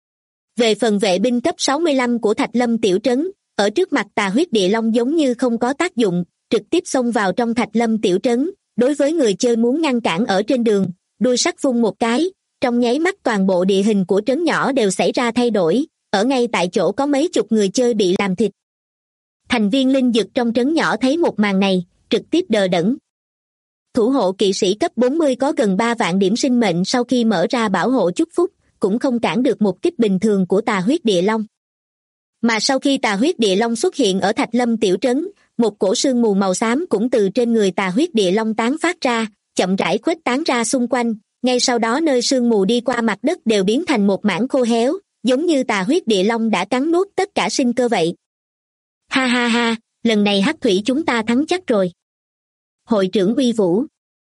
Về phần vệ binh cấp 65 của Thạch Lâm tiểu trấn, ở trước mặt Tà Huyết Địa Long giống như không có tác dụng, trực tiếp xông vào trong Thạch Lâm tiểu trấn, đối với người chơi muốn ngăn cản ở trên đường, đuôi sắt vung một cái, trong nháy mắt toàn bộ địa hình của trấn nhỏ đều xảy ra thay đổi, ở ngay tại chỗ có mấy chục người chơi bị làm thịt. Thành viên linh dực trong trấn nhỏ thấy một màn này, trực tiếp đờ đẫn. Thủ hộ kỵ sĩ cấp 40 có gần 3 vạn điểm sinh mệnh sau khi mở ra bảo hộ chúc phúc, cũng không cản được một kích bình thường của tà huyết địa long. Mà sau khi tà huyết địa long xuất hiện ở Thạch Lâm tiểu trấn, một cổ sương mù màu xám cũng từ trên người tà huyết địa long tán phát ra, chậm rãi khuếch tán ra xung quanh, ngay sau đó nơi sương mù đi qua mặt đất đều biến thành một mảng khô héo, giống như tà huyết địa long đã cắn nuốt tất cả sinh cơ vậy. Ha ha ha, lần này hắc thủy chúng ta thắng chắc rồi. Hội trưởng uy vũ.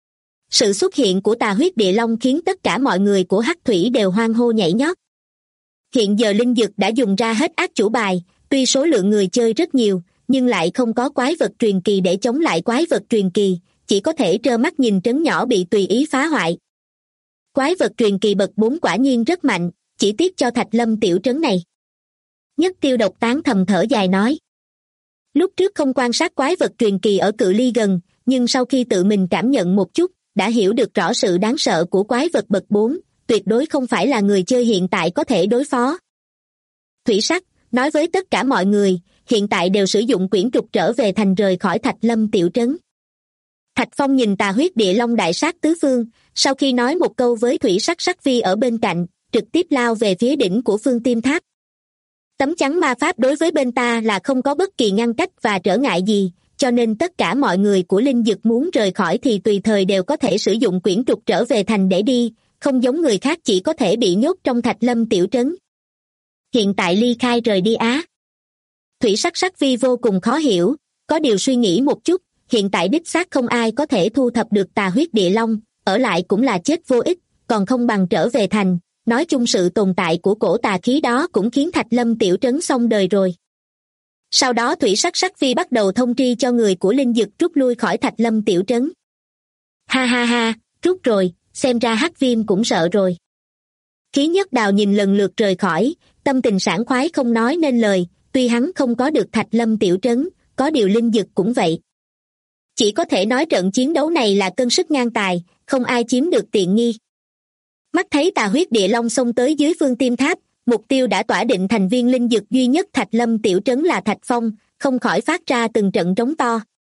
Sự xuất hiện của tà huyết địa long khiến tất cả mọi người của hắc thủy đều hoan hô nhảy nhót. Hiện giờ linh dực đã dùng ra hết ác chủ bài, tuy số lượng người chơi rất nhiều, nhưng lại không có quái vật truyền kỳ để chống lại quái vật truyền kỳ, chỉ có thể trơ mắt nhìn trấn nhỏ bị tùy ý phá hoại. Quái vật truyền kỳ bậc 4 quả nhiên rất mạnh, chỉ tiếc cho Thạch Lâm tiểu trấn này. Nhất Tiêu Độc tán thầm thở dài nói. Lúc trước không quan sát quái vật truyền kỳ ở cự ly gần, nhưng sau khi tự mình cảm nhận một chút, đã hiểu được rõ sự đáng sợ của quái vật bậc 4, tuyệt đối không phải là người chơi hiện tại có thể đối phó. Thủy Sắc nói với tất cả mọi người, hiện tại đều sử dụng quyển trục trở về thành rời khỏi Thạch Lâm tiểu trấn. Thạch Phong nhìn tà huyết địa long đại sát tứ phương, sau khi nói một câu với Thủy Sắc Sắc Phi ở bên cạnh, trực tiếp lao về phía đỉnh của Phương Tiêm Tháp. Tấm chắn ma pháp đối với bên ta là không có bất kỳ ngăn cách và trở ngại gì, cho nên tất cả mọi người của linh dực muốn rời khỏi thì tùy thời đều có thể sử dụng quyển trục trở về thành để đi, không giống người khác chỉ có thể bị nhốt trong Thạch Lâm tiểu trấn. Hiện tại ly khai rời đi á. Thủy Sắc Sắc Phi vô cùng khó hiểu, có điều suy nghĩ một chút, hiện tại đích xác không ai có thể thu thập được tà huyết địa long, ở lại cũng là chết vô ích, còn không bằng trở về thành. Nói chung sự tồn tại của cổ tà khí đó cũng khiến Thạch Lâm tiểu trấn xong đời rồi. Sau đó Thủy Sắc Sắc Phi bắt đầu thông tri cho người của linh dực rút lui khỏi Thạch Lâm tiểu trấn. Ha ha ha, rút rồi, xem ra Hắc Viêm cũng sợ rồi. Khí Nhất Đào nhìn lần lượt rời khỏi, tâm tình sảng khoái không nói nên lời, tuy hắn không có được Thạch Lâm tiểu trấn, có điều linh dực cũng vậy. Chỉ có thể nói trận chiến đấu này là cân sức ngang tài, không ai chiếm được tiện nghi. Mắt thấy tà huyết địa long xông tới dưới Phương Tiêm Tháp, mục tiêu đã tỏa định thành viên linh dực duy nhất Thạch Lâm tiểu trấn là Thạch Phong, không khỏi phát ra từng trận trống to.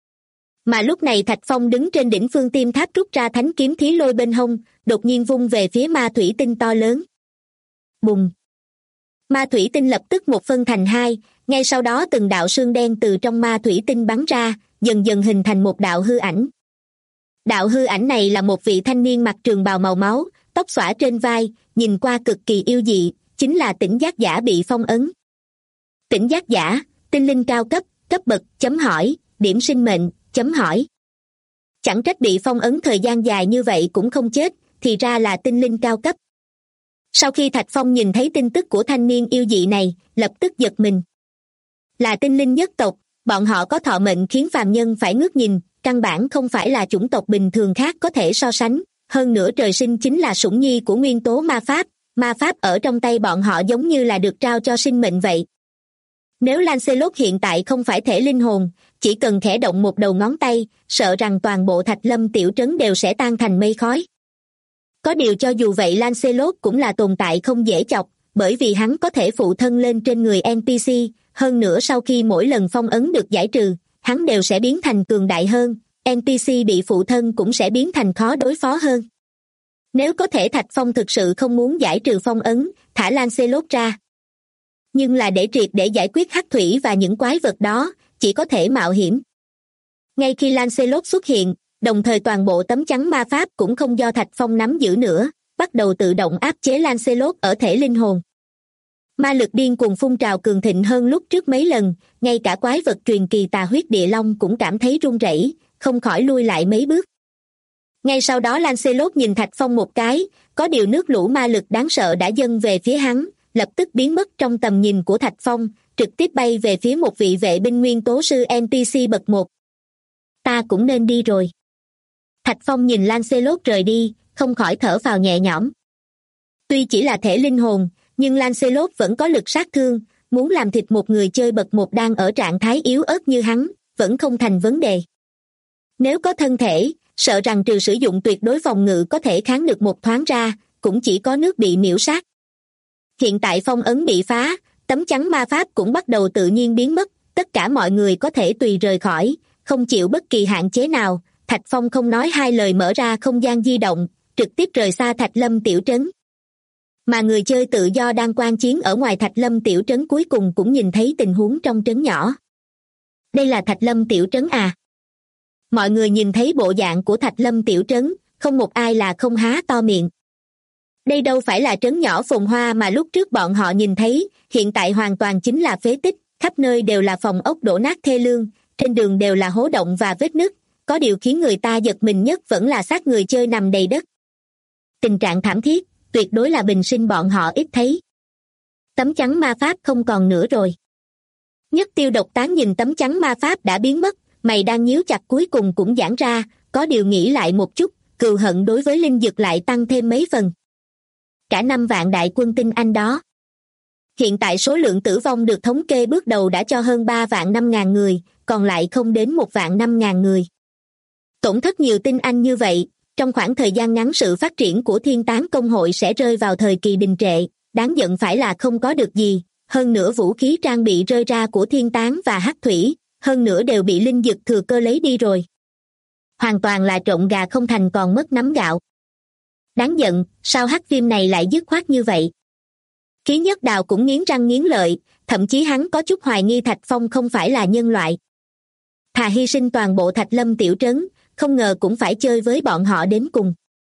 Mà lúc này Thạch Phong đứng trên đỉnh Phương Tiêm Tháp rút ra thánh kiếm thí lôi bên hông, đột nhiên vung về phía ma thủy tinh to lớn. Bùng! Ma thủy tinh lập tức một phân thành hai, ngay sau đó từng đạo sương đen từ trong ma thủy tinh bắn ra, dần dần hình thành một đạo hư ảnh. Đạo hư ảnh này là một vị thanh niên mặc trường bào màu máu, tóc xõa trên vai, nhìn qua cực kỳ yêu dị, chính là Tỉnh Giác Giả bị phong ấn. Tỉnh Giác Giả, tinh linh cao cấp, cấp bậc, chấm hỏi, điểm sinh mệnh, chấm hỏi. Chẳng trách bị phong ấn thời gian dài như vậy cũng không chết, thì ra là tinh linh cao cấp. Sau khi Thạch Phong nhìn thấy tin tức của thanh niên yêu dị này, lập tức giật mình. Là tinh linh nhất tộc, bọn họ có thọ mệnh khiến phàm nhân phải ngước nhìn, căn bản không phải là chủng tộc bình thường khác có thể so sánh. Hơn nữa trời sinh chính là sủng nhi của nguyên tố ma pháp ở trong tay bọn họ giống như là được trao cho sinh mệnh vậy. Nếu Lancelot hiện tại không phải thể linh hồn, chỉ cần khẽ động một đầu ngón tay, sợ rằng toàn bộ Thạch Lâm tiểu trấn đều sẽ tan thành mây khói. Có điều cho dù vậy Lancelot cũng là tồn tại không dễ chọc, bởi vì hắn có thể phụ thân lên trên người NPC, hơn nữa sau khi mỗi lần phong ấn được giải trừ, hắn đều sẽ biến thành cường đại hơn, NPC bị phụ thân cũng sẽ biến thành khó đối phó hơn. Nếu có thể Thạch Phong thực sự không muốn giải trừ phong ấn, thả Lancelot ra. Nhưng là để triệt để giải quyết hắc thủy và những quái vật đó, chỉ có thể mạo hiểm. Ngay khi Lancelot xuất hiện, đồng thời toàn bộ tấm chắn ma pháp cũng không do Thạch Phong nắm giữ nữa, bắt đầu tự động áp chế Lancelot ở thể linh hồn. Ma lực điên cuồng phun trào cường thịnh hơn lúc trước mấy lần, ngay cả quái vật truyền kỳ tà huyết địa long cũng cảm thấy run rẩy, không khỏi lui lại mấy bước. Ngay sau đó Lancelot nhìn Thạch Phong một cái, có điều nước lũ ma lực đáng sợ đã dâng về phía hắn, lập tức biến mất trong tầm nhìn của Thạch Phong, trực tiếp bay về phía một vị vệ binh nguyên tố sư NPC bậc 1. Ta cũng nên đi rồi. Thạch Phong nhìn Lancelot rời đi, không khỏi thở phào nhẹ nhõm. Tuy chỉ là thể linh hồn, nhưng Lancelot vẫn có lực sát thương, muốn làm thịt một người chơi bậc 1 đang ở trạng thái yếu ớt như hắn, vẫn không thành vấn đề. Nếu có thân thể, sợ rằng trừ sử dụng tuyệt đối phòng ngự có thể kháng được một thoáng ra, cũng chỉ có nước bị miễu sát. Hiện tại phong ấn bị phá, tấm chắn ma pháp cũng bắt đầu tự nhiên biến mất, tất cả mọi người có thể tùy rời khỏi, không chịu bất kỳ hạn chế nào, Thạch Phong không nói hai lời mở ra không gian di động, trực tiếp rời xa Thạch Lâm tiểu trấn. Mà người chơi tự do đang quan chiến ở ngoài Thạch Lâm tiểu trấn cuối cùng cũng nhìn thấy tình huống trong trấn nhỏ. Đây là Thạch Lâm tiểu trấn à? Mọi người nhìn thấy bộ dạng của Thạch Lâm tiểu trấn, không một ai là không há to miệng. Đây đâu phải là trấn nhỏ phồn hoa mà lúc trước bọn họ nhìn thấy, hiện tại hoàn toàn chính là phế tích, khắp nơi đều là phòng ốc đổ nát thê lương, trên đường đều là hố động và vết nứt, có điều khiến người ta giật mình nhất vẫn là xác người chơi nằm đầy đất. Tình trạng thảm thiết, tuyệt đối là bình sinh bọn họ ít thấy. Tấm chắn ma pháp không còn nữa rồi. Nhất Tiêu Độc Tán nhìn tấm chắn ma pháp đã biến mất, mày đang nhíu chặt cuối cùng cũng giãn ra, có điều nghĩ lại một chút, cừu hận đối với Linh Dực lại tăng thêm mấy phần. Cả 5 vạn đại quân tinh Anh đó. Hiện tại số lượng tử vong được thống kê bước đầu đã cho hơn 3 vạn 5 ngàn người, còn lại không đến 1 vạn 5 ngàn người. Tổn thất nhiều tinh Anh như vậy, trong khoảng thời gian ngắn sự phát triển của Thiên Tán Công hội sẽ rơi vào thời kỳ đình trệ, đáng giận phải là không có được gì, hơn nữa vũ khí trang bị rơi ra của Thiên Tán và Hắc Thủy, hơn nữa đều bị Linh Dực thừa cơ lấy đi rồi. Hoàn toàn là trộn gà không thành còn mất nắm gạo. Đáng giận, sao Hắc Viêm này lại dứt khoát như vậy? Ký Nhất Đào cũng nghiến răng nghiến lợi, thậm chí hắn có chút hoài nghi Thạch Phong không phải là nhân loại. Thà hy sinh toàn bộ Thạch Lâm tiểu trấn, không ngờ cũng phải chơi với bọn họ đến cùng.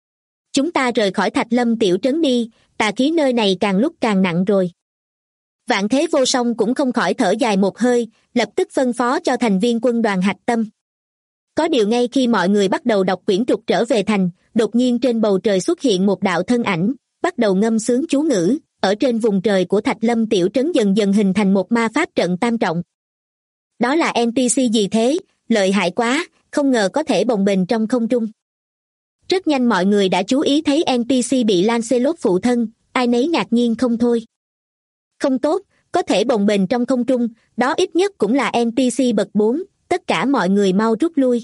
Chúng ta rời khỏi Thạch Lâm tiểu trấn đi, tà khí nơi này càng lúc càng nặng rồi. Vạn Thế Vô Song cũng không khỏi thở dài một hơi, lập tức phân phó cho thành viên quân đoàn hạch tâm. Có điều ngay khi mọi người bắt đầu đọc quyển trục trở về thành, đột nhiên trên bầu trời xuất hiện một đạo thân ảnh, bắt đầu ngâm sướng chú ngữ, ở trên vùng trời của Thạch Lâm tiểu trấn dần dần hình thành một ma pháp trận tam trọng. Đó là NPC gì thế, lợi hại quá, không ngờ có thể bồng bềnh trong không trung. Rất nhanh mọi người đã chú ý thấy NPC bị Lancelot phụ thân, ai nấy ngạc nhiên không thôi. Không tốt, có thể bồng bềnh trong không trung, đó ít nhất cũng là NPC bậc 4, tất cả mọi người mau rút lui.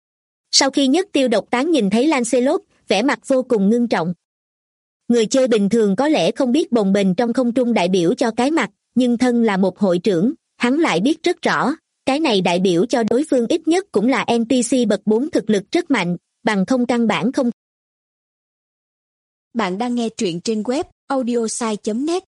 Sau khi Nhất Tiêu Độc Tán nhìn thấy Lancelot, vẻ mặt vô cùng ngưng trọng. Người chơi bình thường có lẽ không biết bồng bềnh trong không trung đại biểu cho cái mặt, nhưng thân là một hội trưởng, hắn lại biết rất rõ, cái này đại biểu cho đối phương ít nhất cũng là NPC bậc 4 thực lực rất mạnh, bằng không căn bản không. Bạn đang nghe truyện trên web audiosai.net.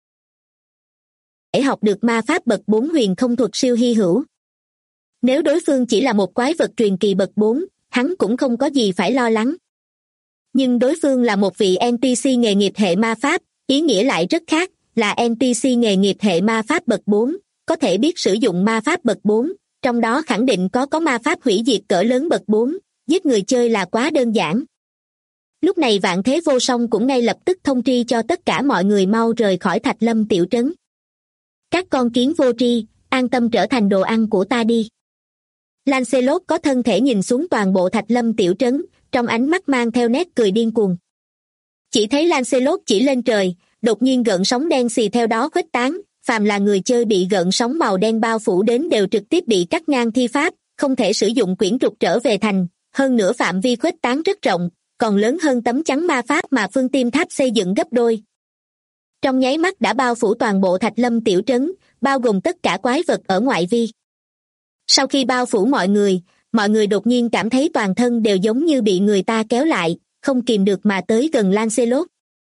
Để học được ma pháp bậc 4 huyền không thuật siêu hy hữu. Nếu đối phương chỉ là một quái vật truyền kỳ bậc 4, hắn cũng không có gì phải lo lắng. Nhưng đối phương là một vị NPC nghề nghiệp hệ ma pháp, ý nghĩa lại rất khác, là NPC nghề nghiệp hệ ma pháp bậc 4, có thể biết sử dụng ma pháp bậc 4, trong đó khẳng định có ma pháp hủy diệt cỡ lớn bậc 4, giết người chơi là quá đơn giản. Lúc này Vạn Thế Vô Song cũng ngay lập tức thông tri cho tất cả mọi người mau rời khỏi Thạch Lâm tiểu trấn. Các con kiến vô tri, an tâm trở thành đồ ăn của ta đi. Lancelot có thân thể nhìn xuống toàn bộ Thạch Lâm tiểu trấn, trong ánh mắt mang theo nét cười điên cuồng. Chỉ thấy Lancelot chỉ lên trời, đột nhiên gợn sóng đen xì theo đó khuếch tán, phàm là người chơi bị gợn sóng màu đen bao phủ đến đều trực tiếp bị cắt ngang thi pháp, không thể sử dụng quyển trục trở về thành, hơn nữa phạm vi khuếch tán rất rộng, còn lớn hơn tấm chắn ma pháp mà Phương Tiêm Tháp xây dựng gấp đôi. Trong nháy mắt đã bao phủ toàn bộ Thạch Lâm tiểu trấn, bao gồm tất cả quái vật ở ngoại vi. Sau khi bao phủ mọi người đột nhiên cảm thấy toàn thân đều giống như bị người ta kéo lại, không kìm được mà tới gần Lancelot.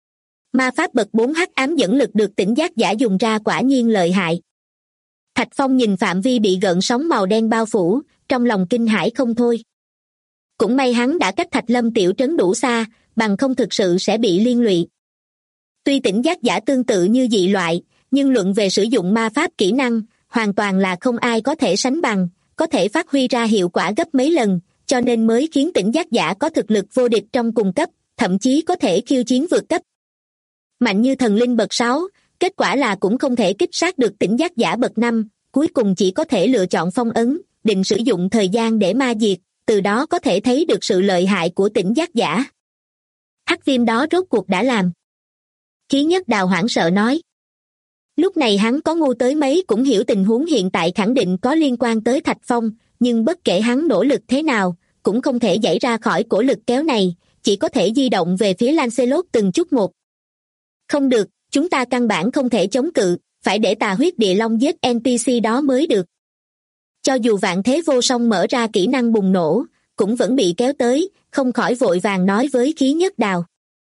Ma pháp bậc 4 hắc ám dẫn lực được Tỉnh Giác Giả dùng ra quả nhiên lợi hại. Thạch Phong nhìn phạm vi bị gợn sóng màu đen bao phủ, trong lòng kinh hãi không thôi. Cũng may hắn đã cách Thạch Lâm tiểu trấn đủ xa, bằng không thực sự sẽ bị liên lụy. Tuy Tỉnh Giác Giả tương tự như dị loại, nhưng luận về sử dụng ma pháp kỹ năng, hoàn toàn là không ai có thể sánh bằng, có thể phát huy ra hiệu quả gấp mấy lần, cho nên mới khiến Tỉnh Giác Giả có thực lực vô địch trong cùng cấp, thậm chí có thể khiêu chiến vượt cấp. Mạnh như thần linh bậc 6, kết quả là cũng không thể kích sát được Tỉnh Giác Giả bậc 5, cuối cùng chỉ có thể lựa chọn phong ấn, định sử dụng thời gian để ma diệt, từ đó có thể thấy được sự lợi hại của Tỉnh Giác Giả. Hắc Viêm đó rốt cuộc đã làm. Ký Nhất Đào hoảng sợ nói. Lúc này hắn có ngu tới mấy cũng hiểu tình huống hiện tại khẳng định có liên quan tới Thạch Phong, nhưng bất kể hắn nỗ lực thế nào, cũng không thể giãy ra khỏi cổ lực kéo này, chỉ có thể di động về phía Lancelot từng chút một. Không được, chúng ta căn bản không thể chống cự, phải để Tà Huyết Địa Long giết NPC đó mới được. Cho dù Vạn Thế Vô Song mở ra kỹ năng bùng nổ, cũng vẫn bị kéo tới, không khỏi vội vàng nói với Khí Nhất Đào.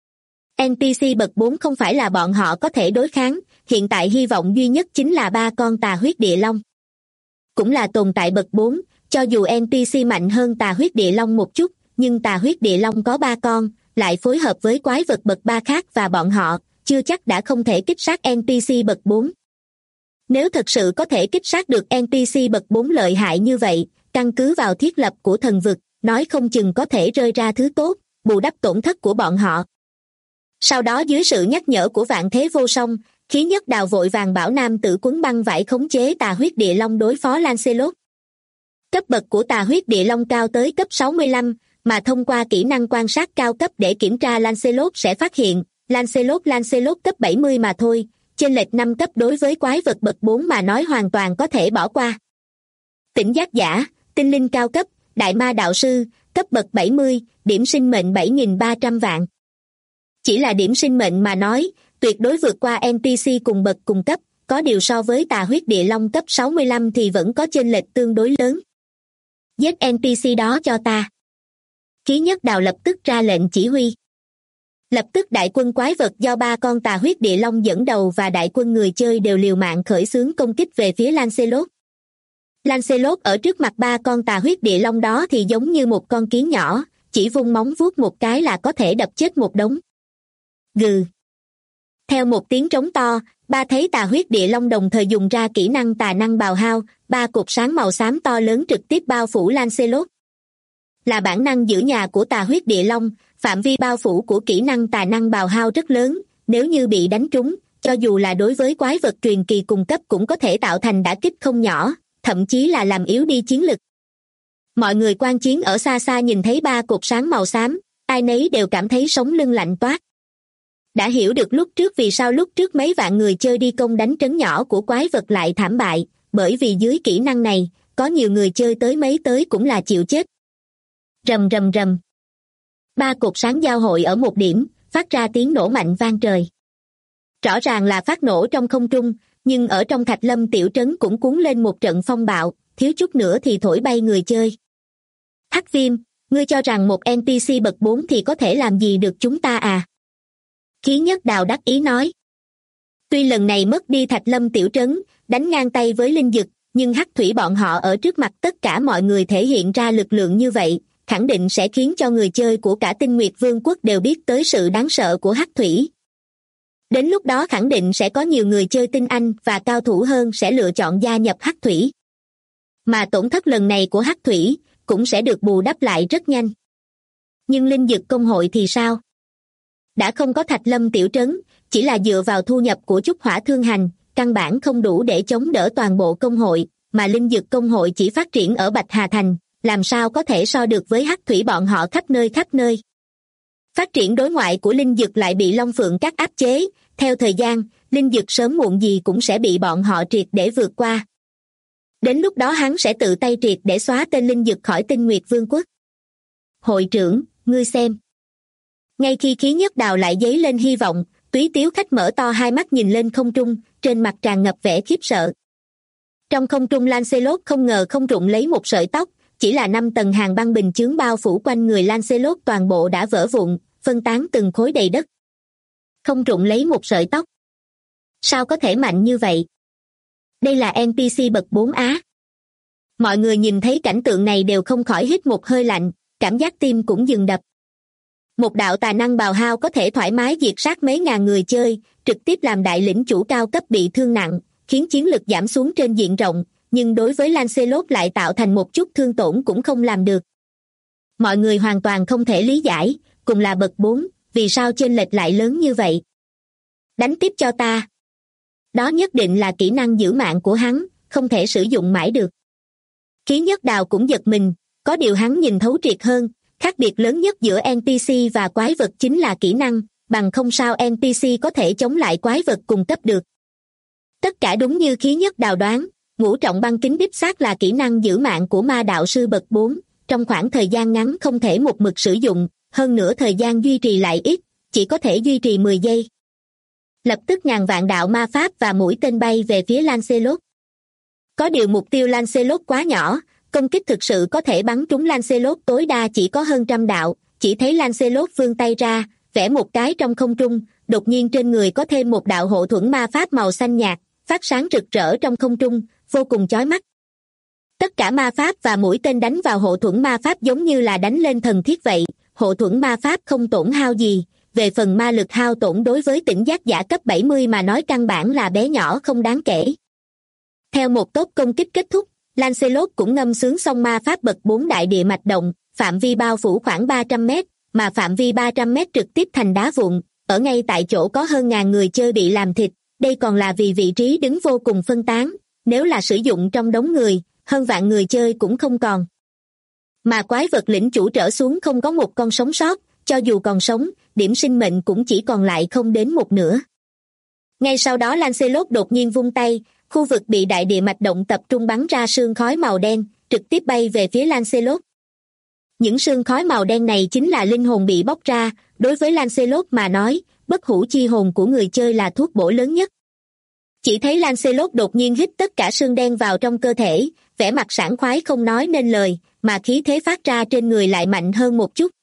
NPC bậc 4 không phải là bọn họ có thể đối kháng, hiện tại hy vọng duy nhất chính là 3 con tà huyết địa long. Cũng là tồn tại bậc 4, cho dù NPC mạnh hơn tà huyết địa long một chút, nhưng tà huyết địa long có 3 con, lại phối hợp với quái vật bậc 3 khác và bọn họ, chưa chắc đã không thể kích sát NPC bậc 4. Nếu thật sự có thể kích sát được NPC bậc 4 lợi hại như vậy, căn cứ vào thiết lập của thần vực, nói không chừng có thể rơi ra thứ tốt, bù đắp tổn thất của bọn họ. Sau đó dưới sự nhắc nhở của Vạn Thế Vô Song, Khí Nhất Đào vội vàng bảo nam tử quấn băng vải khống chế tà huyết địa long đối phó Lancelot. Cấp bậc của tà huyết địa long cao tới cấp 65, mà thông qua kỹ năng quan sát cao cấp để kiểm tra Lancelot sẽ phát hiện, Lancelot cấp 70 mà thôi, chênh lệch 5 cấp đối với quái vật bậc 4 mà nói hoàn toàn có thể bỏ qua. Tỉnh giác giả, tinh linh cao cấp, đại ma đạo sư, cấp bậc 70, điểm sinh mệnh 7.300 vạn. Chỉ là điểm sinh mệnh mà nói, tuyệt đối vượt qua NPC cùng bậc cùng cấp, có điều so với tà huyết địa long cấp 65 thì vẫn có chênh lệch tương đối lớn. Giết NPC đó cho ta. Khí Nhất Đào lập tức ra lệnh chỉ huy. Lập tức đại quân quái vật do 3 con tà huyết địa long dẫn đầu và đại quân người chơi đều liều mạng khởi xướng công kích về phía Lancelot. Lancelot ở trước mặt 3 con tà huyết địa long đó thì giống như một con kiến nhỏ, chỉ vung móng vuốt một cái là có thể đập chết một đống. Gừ. Theo một tiếng trống to, 3 thấy tà huyết địa long đồng thời dùng ra kỹ năng tà năng bào hao, 3 cột sáng màu xám to lớn trực tiếp bao phủ Lancelot. Là bản năng giữ nhà của tà huyết địa long, phạm vi bao phủ của kỹ năng tà năng bào hao rất lớn, nếu như bị đánh trúng, cho dù là đối với quái vật truyền kỳ cùng cấp cũng có thể tạo thành đả kích không nhỏ, thậm chí là làm yếu đi chiến lực. Mọi người quan chiến ở xa xa nhìn thấy 3 cột sáng màu xám, ai nấy đều cảm thấy sống lưng lạnh toát. Đã hiểu được lúc trước vì sao lúc trước mấy vạn người chơi đi công đánh trấn nhỏ của quái vật lại thảm bại, bởi vì dưới kỹ năng này, có nhiều người chơi tới mấy tới cũng là chịu chết. Rầm rầm rầm. 3 cột sáng giao hội ở một điểm, phát ra tiếng nổ mạnh vang trời. Rõ ràng là phát nổ trong không trung, nhưng ở trong Thạch Lâm tiểu trấn cũng cuốn lên một trận phong bạo, thiếu chút nữa thì thổi bay người chơi. Hắc Viêm, ngươi cho rằng một NPC bậc 4 thì có thể làm gì được chúng ta à? Khí Nhất Đào đắc ý nói. Tuy lần này mất đi Thạch Lâm tiểu trấn, đánh ngang tay với linh dực, nhưng hắc thủy bọn họ ở trước mặt tất cả mọi người thể hiện ra lực lượng như vậy, khẳng định sẽ khiến cho người chơi của cả Tinh Nguyệt Vương quốc đều biết tới sự đáng sợ của hắc thủy. Đến lúc đó khẳng định sẽ có nhiều người chơi tinh anh và cao thủ hơn sẽ lựa chọn gia nhập hắc thủy. Mà tổn thất lần này của hắc thủy cũng sẽ được bù đắp lại rất nhanh. Nhưng linh dực công hội thì sao? Đã không có Thạch Lâm tiểu trấn, chỉ là dựa vào thu nhập của Trúc Hỏa Thương Hành, căn bản không đủ để chống đỡ toàn bộ công hội, mà linh dực công hội chỉ phát triển ở Bạch Hà Thành, làm sao có thể so được với hắc thủy bọn họ khắp nơi. Phát triển đối ngoại của linh dực lại bị Long Phượng Các áp chế, theo thời gian, linh dực sớm muộn gì cũng sẽ bị bọn họ triệt để vượt qua. Đến lúc đó hắn sẽ tự tay triệt để xóa tên linh dực khỏi Tinh Nguyệt Vương quốc. Hội trưởng, ngươi xem. Ngay khi Khí Nhất Đào lại dấy lên hy vọng, Túy Tiếu Khách mở to hai mắt nhìn lên không trung, trên mặt tràn ngập vẻ khiếp sợ. Trong không trung Lancelot không ngờ không rụng lấy một sợi tóc, chỉ là 5 tầng hàng băng bình chướng bao phủ quanh người Lancelot toàn bộ đã vỡ vụn, phân tán từng khối đầy đất. Không rụng lấy một sợi tóc. Sao có thể mạnh như vậy? Đây là NPC bậc 4 á. Mọi người nhìn thấy cảnh tượng này đều không khỏi hít một hơi lạnh, cảm giác tim cũng dừng đập. Một đạo tà năng bào hao có thể thoải mái diệt sát mấy ngàn người chơi, trực tiếp làm đại lĩnh chủ cao cấp bị thương nặng, khiến chiến lực giảm xuống trên diện rộng, nhưng đối với Lancelot lại tạo thành một chút thương tổn cũng không làm được. Mọi người hoàn toàn không thể lý giải, cùng là bậc 4, vì sao chênh lệch lại lớn như vậy? Đánh tiếp cho ta. Đó nhất định là kỹ năng giữ mạng của hắn, không thể sử dụng mãi được. Khí Nhất Đào cũng giật mình, có điều hắn nhìn thấu triệt hơn, khác biệt lớn nhất giữa NPC và quái vật chính là kỹ năng, bằng không sao NPC có thể chống lại quái vật cùng cấp được. Tất cả đúng như Khí Nhất Đào đoán, ngũ trọng băng kính đích xác là kỹ năng giữ mạng của ma đạo sư bậc 4, trong khoảng thời gian ngắn không thể một mực sử dụng, hơn nữa thời gian duy trì lại ít, chỉ có thể duy trì 10 giây. Lập tức ngàn vạn đạo ma pháp và mũi tên bay về phía Lancelot. Có điều mục tiêu Lancelot quá nhỏ, công kích thực sự có thể bắn trúng Lancelot tối đa chỉ có hơn 100 đạo. Chỉ thấy Lancelot vươn tay ra, vẽ một cái trong không trung, đột nhiên trên người có thêm một đạo hộ thuẫn ma pháp màu xanh nhạt, phát sáng rực rỡ trong không trung, vô cùng chói mắt. Tất cả ma pháp và mũi tên đánh vào hộ thuẫn ma pháp giống như là đánh lên thần thiết vậy, hộ thuẫn ma pháp không tổn hao gì, về phần ma lực hao tổn đối với tỉnh giác giả cấp 70 mà nói căn bản là bé nhỏ không đáng kể. Theo một tốp công kích kết thúc, Lancelot cũng ngâm sướng xong ma pháp bậc 4 đại địa mạch động, phạm vi bao phủ khoảng 300 mét, mà phạm vi 300 mét trực tiếp thành đá vụn, ở ngay tại chỗ có hơn 1000 người chơi bị làm thịt, đây còn là vì vị trí đứng vô cùng phân tán, nếu là sử dụng trong đống người, hơn vạn người chơi cũng không còn. Mà quái vật lĩnh chủ trở xuống không có một con sống sót, cho dù còn sống, điểm sinh mệnh cũng chỉ còn lại không đến một nửa. Ngay sau đó Lancelot đột nhiên vung tay, khu vực bị đại địa mạch động tập trung bắn ra sương khói màu đen, trực tiếp bay về phía Lancelot. Những sương khói màu đen này chính là linh hồn bị bóc ra, đối với Lancelot mà nói, bất hủ chi hồn của người chơi là thuốc bổ lớn nhất. Chỉ thấy Lancelot đột nhiên hít tất cả sương đen vào trong cơ thể, vẻ mặt sảng khoái không nói nên lời, mà khí thế phát ra trên người lại mạnh hơn một chút.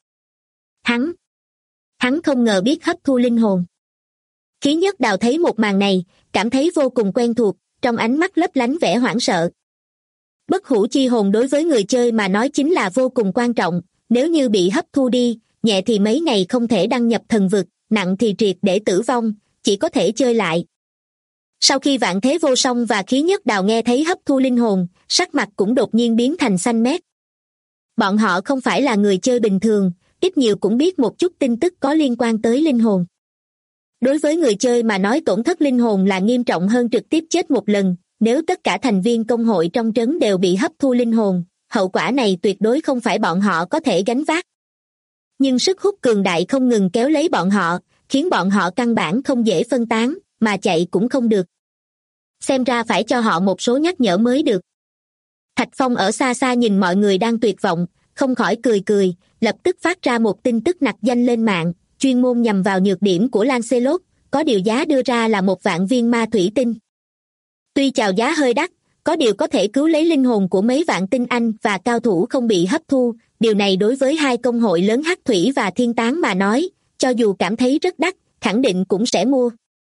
Hắn không ngờ biết hấp thu linh hồn. Khí Nhất Đào thấy một màn này, cảm thấy vô cùng quen thuộc, trong ánh mắt lấp lánh vẻ hoảng sợ. Bất hủ chi hồn đối với người chơi mà nói chính là vô cùng quan trọng, nếu như bị hấp thu đi, nhẹ thì mấy ngày không thể đăng nhập thần vực, nặng thì triệt để tử vong, chỉ có thể chơi lại. Sau khi Vạn Thế Vô Song và Khí Nhất Đào nghe thấy hấp thu linh hồn, sắc mặt cũng đột nhiên biến thành xanh mét. Bọn họ không phải là người chơi bình thường, ít nhiều cũng biết một chút tin tức có liên quan tới linh hồn. Đối với người chơi mà nói tổn thất linh hồn là nghiêm trọng hơn trực tiếp chết một lần, nếu tất cả thành viên công hội trong trấn đều bị hấp thu linh hồn, hậu quả này tuyệt đối không phải bọn họ có thể gánh vác. Nhưng sức hút cường đại không ngừng kéo lấy bọn họ, khiến bọn họ căn bản không dễ phân tán, mà chạy cũng không được. Xem ra phải cho họ một số nhắc nhở mới được. Thạch Phong ở xa xa nhìn mọi người đang tuyệt vọng, không khỏi cười, lập tức phát ra một tin tức nặc danh lên mạng, chuyên môn nhằm vào nhược điểm của Lancelot, có điều giá đưa ra là 1.000.000 viên ma thủy tinh. Tuy chào giá hơi đắt, có điều có thể cứu lấy linh hồn của mấy vạn tinh anh và cao thủ không bị hấp thu, điều này đối với hai công hội lớn Hắc Thủy và Thiên Tán mà nói, cho dù cảm thấy rất đắt, khẳng định cũng sẽ mua.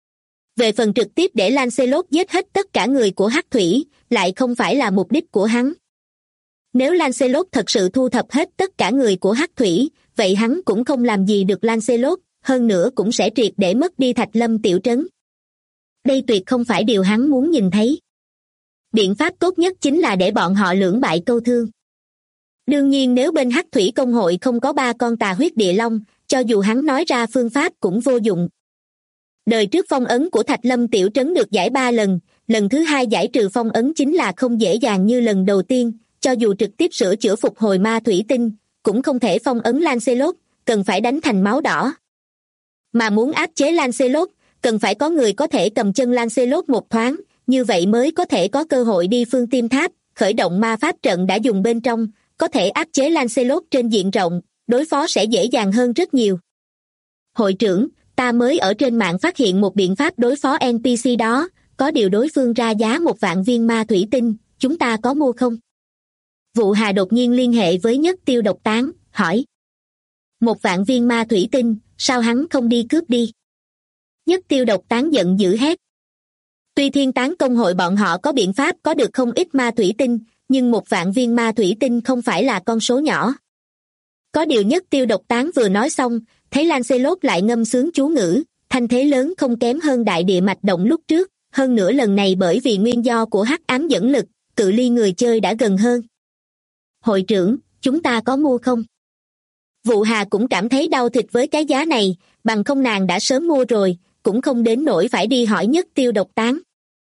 Về phần trực tiếp để Lancelot giết hết tất cả người của Hắc Thủy, lại không phải là mục đích của hắn. Nếu Lancelot thật sự thu thập hết tất cả người của Hắc Thủy, vậy hắn cũng không làm gì được Lancelot, hơn nữa cũng sẽ triệt để mất đi Thạch Lâm tiểu trấn. Đây tuyệt không phải điều hắn muốn nhìn thấy. Biện pháp tốt nhất chính là để bọn họ lưỡng bại câu thương. Đương nhiên nếu bên Hắc Thủy công hội không có 3 con tà huyết địa long, cho dù hắn nói ra phương pháp cũng vô dụng. Đời trước phong ấn của Thạch Lâm tiểu trấn được giải 3 lần, lần thứ 2 giải trừ phong ấn chính là không dễ dàng như lần đầu tiên, cho dù trực tiếp sửa chữa phục hồi ma thủy tinh, cũng không thể phong ấn Lancelot, cần phải đánh thành máu đỏ. Mà muốn áp chế Lancelot, cần phải có người có thể cầm chân Lancelot một thoáng, như vậy mới có thể có cơ hội đi Phương Tim Tháp, khởi động ma pháp trận đã dùng bên trong, có thể áp chế Lancelot trên diện rộng, đối phó sẽ dễ dàng hơn rất nhiều. Hội trưởng, ta mới ở trên mạng phát hiện một biện pháp đối phó NPC đó, có điều đối phương ra giá 1.000.000 viên ma thủy tinh, chúng ta có mua không? Vụ Hà đột nhiên liên hệ với Nhất Tiêu Độc Tán, hỏi. 1.000.000 viên ma thủy tinh, sao hắn không đi cướp đi? Nhất Tiêu Độc Tán giận dữ hét. Tuy Thiên Tán công hội bọn họ có biện pháp có được không ít ma thủy tinh, nhưng 1.000.000 viên ma thủy tinh không phải là con số nhỏ. Có điều Nhất Tiêu Độc Tán vừa nói xong, thấy Lancelot lại ngâm sướng chú ngữ, thanh thế lớn không kém hơn đại địa mạch động lúc trước, hơn nữa lần này bởi vì nguyên do của hắc ám dẫn lực, cự ly người chơi đã gần hơn. Hội trưởng, chúng ta có mua không? Vụ Hà cũng cảm thấy đau thịt với cái giá này, bằng không nàng đã sớm mua rồi, cũng không đến nỗi phải đi hỏi Nhất Tiêu Độc Tán.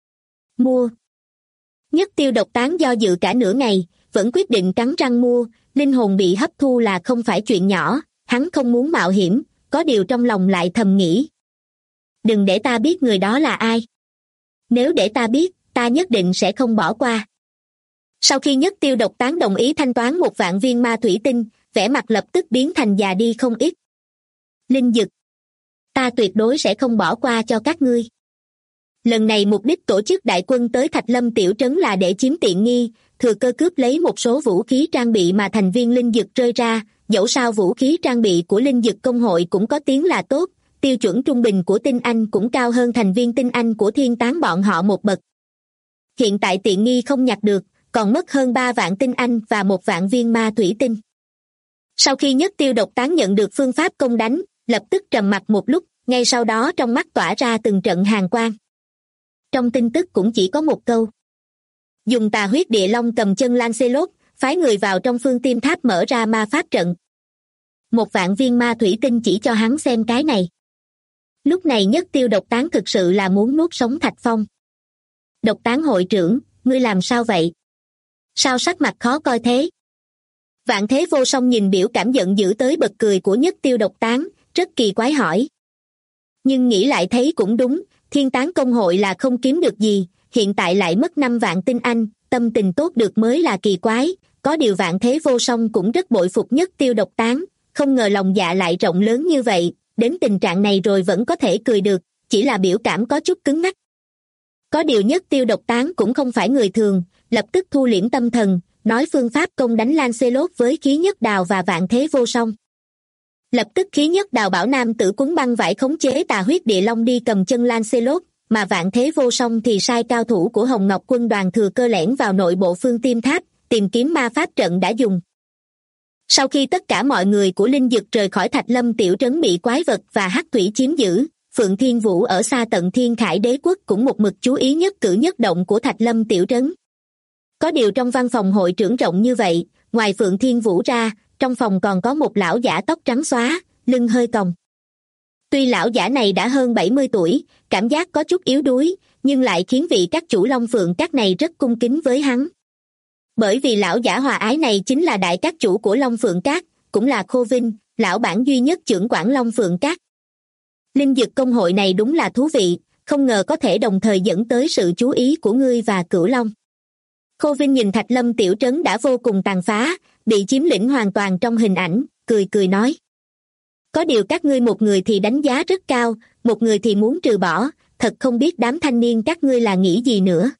Mua. Nhất Tiêu Độc Tán do dự cả nửa ngày, vẫn quyết định cắn răng mua, linh hồn bị hấp thu là không phải chuyện nhỏ, hắn không muốn mạo hiểm, có điều trong lòng lại thầm nghĩ. Đừng để ta biết người đó là ai. Nếu để ta biết, ta nhất định sẽ không bỏ qua. Sau khi Nhất Tiêu Độc Tán đồng ý thanh toán 1.000.000 viên ma thủy tinh, vẻ mặt lập tức biến thành già đi không ít. Linh Dực, ta tuyệt đối sẽ không bỏ qua cho các ngươi. Lần này mục đích tổ chức đại quân tới Thạch Lâm tiểu trấn là để chiếm tiện nghi, thừa cơ cướp lấy một số vũ khí trang bị mà thành viên linh dực rơi ra. Dẫu sao vũ khí trang bị của linh dực công hội cũng có tiếng là tốt, tiêu chuẩn trung bình của tinh anh cũng cao hơn thành viên tinh anh của thiên tán bọn họ một bậc. Hiện tại tiện nghi không nhặt được, còn mất hơn 3 vạn tinh anh và 1 vạn viên ma thủy tinh. Sau khi Nhất Tiêu Độc Tán nhận được phương pháp công đánh, lập tức trầm mặc một lúc, ngay sau đó trong mắt tỏa ra từng trận hàn quang. Trong tin tức cũng chỉ có một câu: dùng tà huyết địa long cầm chân Lancelot, phái người vào trong phương Tiêm Tháp mở ra ma pháp trận. 1 vạn viên ma thủy tinh chỉ cho hắn xem cái này. Lúc này Nhất Tiêu Độc Tán thực sự là muốn nuốt sống Thạch Phong. Độc Tán hội trưởng, ngươi làm sao vậy? Sao sắc mặt khó coi thế? Vạn Thế Vô Song nhìn biểu cảm giận dữ tới bật cười của Nhất Tiêu Độc Tán, rất kỳ quái hỏi. Nhưng nghĩ lại thấy cũng đúng, thiên tán công hội là không kiếm được gì, hiện tại lại mất 5 vạn tinh anh, tâm tình tốt được mới là kỳ quái. Có điều Vạn Thế Vô Song cũng rất bội phục Nhất Tiêu Độc Tán, không ngờ lòng dạ lại rộng lớn như vậy, đến tình trạng này rồi vẫn có thể cười được, chỉ là biểu cảm có chút cứng ngắc. Có điều Nhất Tiêu Độc Tán cũng không phải người thường, lập tức thu liễm tâm thần, nói phương pháp công đánh Lancelot với Khí Nhất Đào và Vạn Thế Vô Song. Lập tức Khí Nhất Đào bảo nam tử quấn băng vải khống chế tà huyết địa long đi cầm chân Lancelot, mà Vạn Thế Vô Song thì sai cao thủ của Hồng Ngọc quân đoàn thừa cơ lẻn vào nội bộ phương Tiêm Tháp, tìm kiếm ma pháp trận đã dùng. Sau khi tất cả mọi người của linh dực rời khỏi Thạch Lâm tiểu trấn bị quái vật và hắc thủy chiếm giữ, Phượng Thiên Vũ ở xa tận Thiên Khải Đế quốc cũng một mực chú ý nhất cử nhất động của Thạch Lâm tiểu trấn. Có điều trong văn phòng hội trưởng rộng như vậy, ngoài Phượng Thiên Vũ ra, trong phòng còn có một lão giả tóc trắng xóa, lưng hơi còng. Tuy lão giả này đã hơn 70 tuổi, cảm giác có chút yếu đuối, nhưng lại khiến vị các chủ Long Phượng các này rất cung kính với hắn. Bởi vì lão giả hòa ái này chính là đại các chủ của Long Phượng Các, cũng là Khô Vinh, lão bản duy nhất chưởng quản Long Phượng Các. Linh dực công hội này đúng là thú vị, không ngờ có thể đồng thời dẫn tới sự chú ý của ngươi và Cửu Long. Khô Vinh nhìn Thạch Lâm tiểu trấn đã vô cùng tàn phá, bị chiếm lĩnh hoàn toàn trong hình ảnh, cười cười nói. Có điều các ngươi một người thì đánh giá rất cao, một người thì muốn trừ bỏ, thật không biết đám thanh niên các ngươi là nghĩ gì nữa.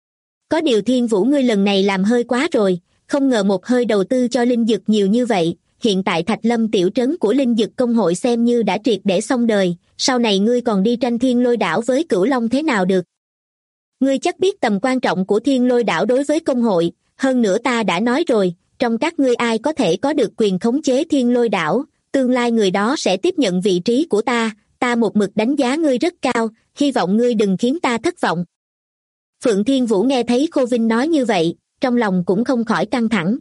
Có điều Thiên Vũ ngươi lần này làm hơi quá rồi, không ngờ một hơi đầu tư cho linh dực nhiều như vậy, hiện tại Thạch Lâm tiểu trấn của linh dực công hội xem như đã triệt để xong đời, sau này ngươi còn đi tranh Thiên Lôi đảo với Cửu Long thế nào được. Ngươi chắc biết tầm quan trọng của Thiên Lôi đảo đối với công hội, hơn nữa ta đã nói rồi, trong các ngươi ai có thể có được quyền khống chế Thiên Lôi đảo, tương lai người đó sẽ tiếp nhận vị trí của ta một mực đánh giá ngươi rất cao, hy vọng ngươi đừng khiến ta thất vọng. Phượng Thiên Vũ nghe thấy Khô Vinh nói như vậy, trong lòng cũng không khỏi căng thẳng.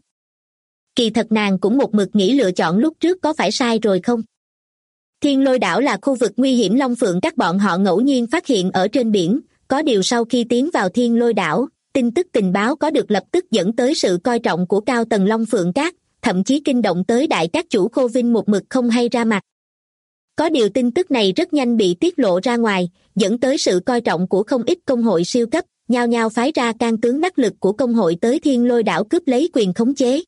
Kỳ thật nàng cũng một mực nghĩ lựa chọn lúc trước có phải sai rồi không? Thiên Lôi đảo là khu vực nguy hiểm Long Phượng các bọn họ ngẫu nhiên phát hiện ở trên biển, có điều sau khi tiến vào Thiên Lôi đảo, tin tức tình báo có được lập tức dẫn tới sự coi trọng của cao tầng Long Phượng các, thậm chí kinh động tới đại các chủ Khô Vinh một mực không hay ra mặt. Có điều tin tức này rất nhanh bị tiết lộ ra ngoài, dẫn tới sự coi trọng của không ít công hội siêu cấp, nhao nhao phái ra can tướng đắc lực của công hội tới Thiên Lôi đảo cướp lấy quyền khống chế.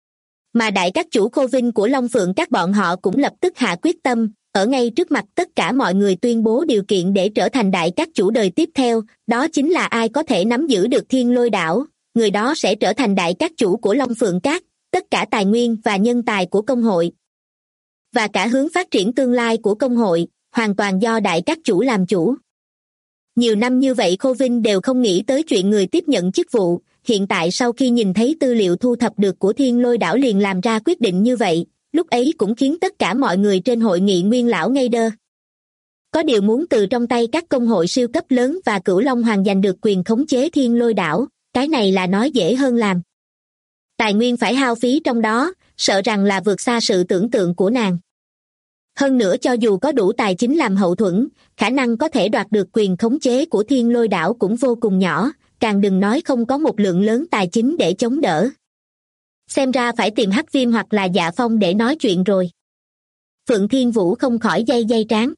Mà đại các chủ Khô Vinh của Long Phượng các bọn họ cũng lập tức hạ quyết tâm, ở ngay trước mặt tất cả mọi người tuyên bố điều kiện để trở thành đại các chủ đời tiếp theo, đó chính là ai có thể nắm giữ được Thiên Lôi đảo, người đó sẽ trở thành đại các chủ của Long Phượng các, tất cả tài nguyên và nhân tài của công hội. Và cả hướng phát triển tương lai của công hội, hoàn toàn do đại các chủ làm chủ. Nhiều năm như vậy Khô Vinh đều không nghĩ tới chuyện người tiếp nhận chức vụ, hiện tại sau khi nhìn thấy tư liệu thu thập được của Thiên Lôi đảo liền làm ra quyết định như vậy, lúc ấy cũng khiến tất cả mọi người trên hội nghị Nguyên lão ngây đơ. Có điều muốn từ trong tay các công hội siêu cấp lớn và Cửu Long Hoàng giành được quyền khống chế Thiên Lôi đảo, cái này là nói dễ hơn làm. Tài nguyên phải hao phí trong đó, sợ rằng là vượt xa sự tưởng tượng của nàng. Hơn nữa cho dù có đủ tài chính làm hậu thuẫn, khả năng có thể đoạt được quyền khống chế của Thiên Lôi đảo cũng vô cùng nhỏ, càng đừng nói không có một lượng lớn tài chính để chống đỡ. Xem ra phải tìm Hắc Viêm hoặc là Dạ Phong để nói chuyện rồi. Phượng Thiên Vũ không khỏi day trán.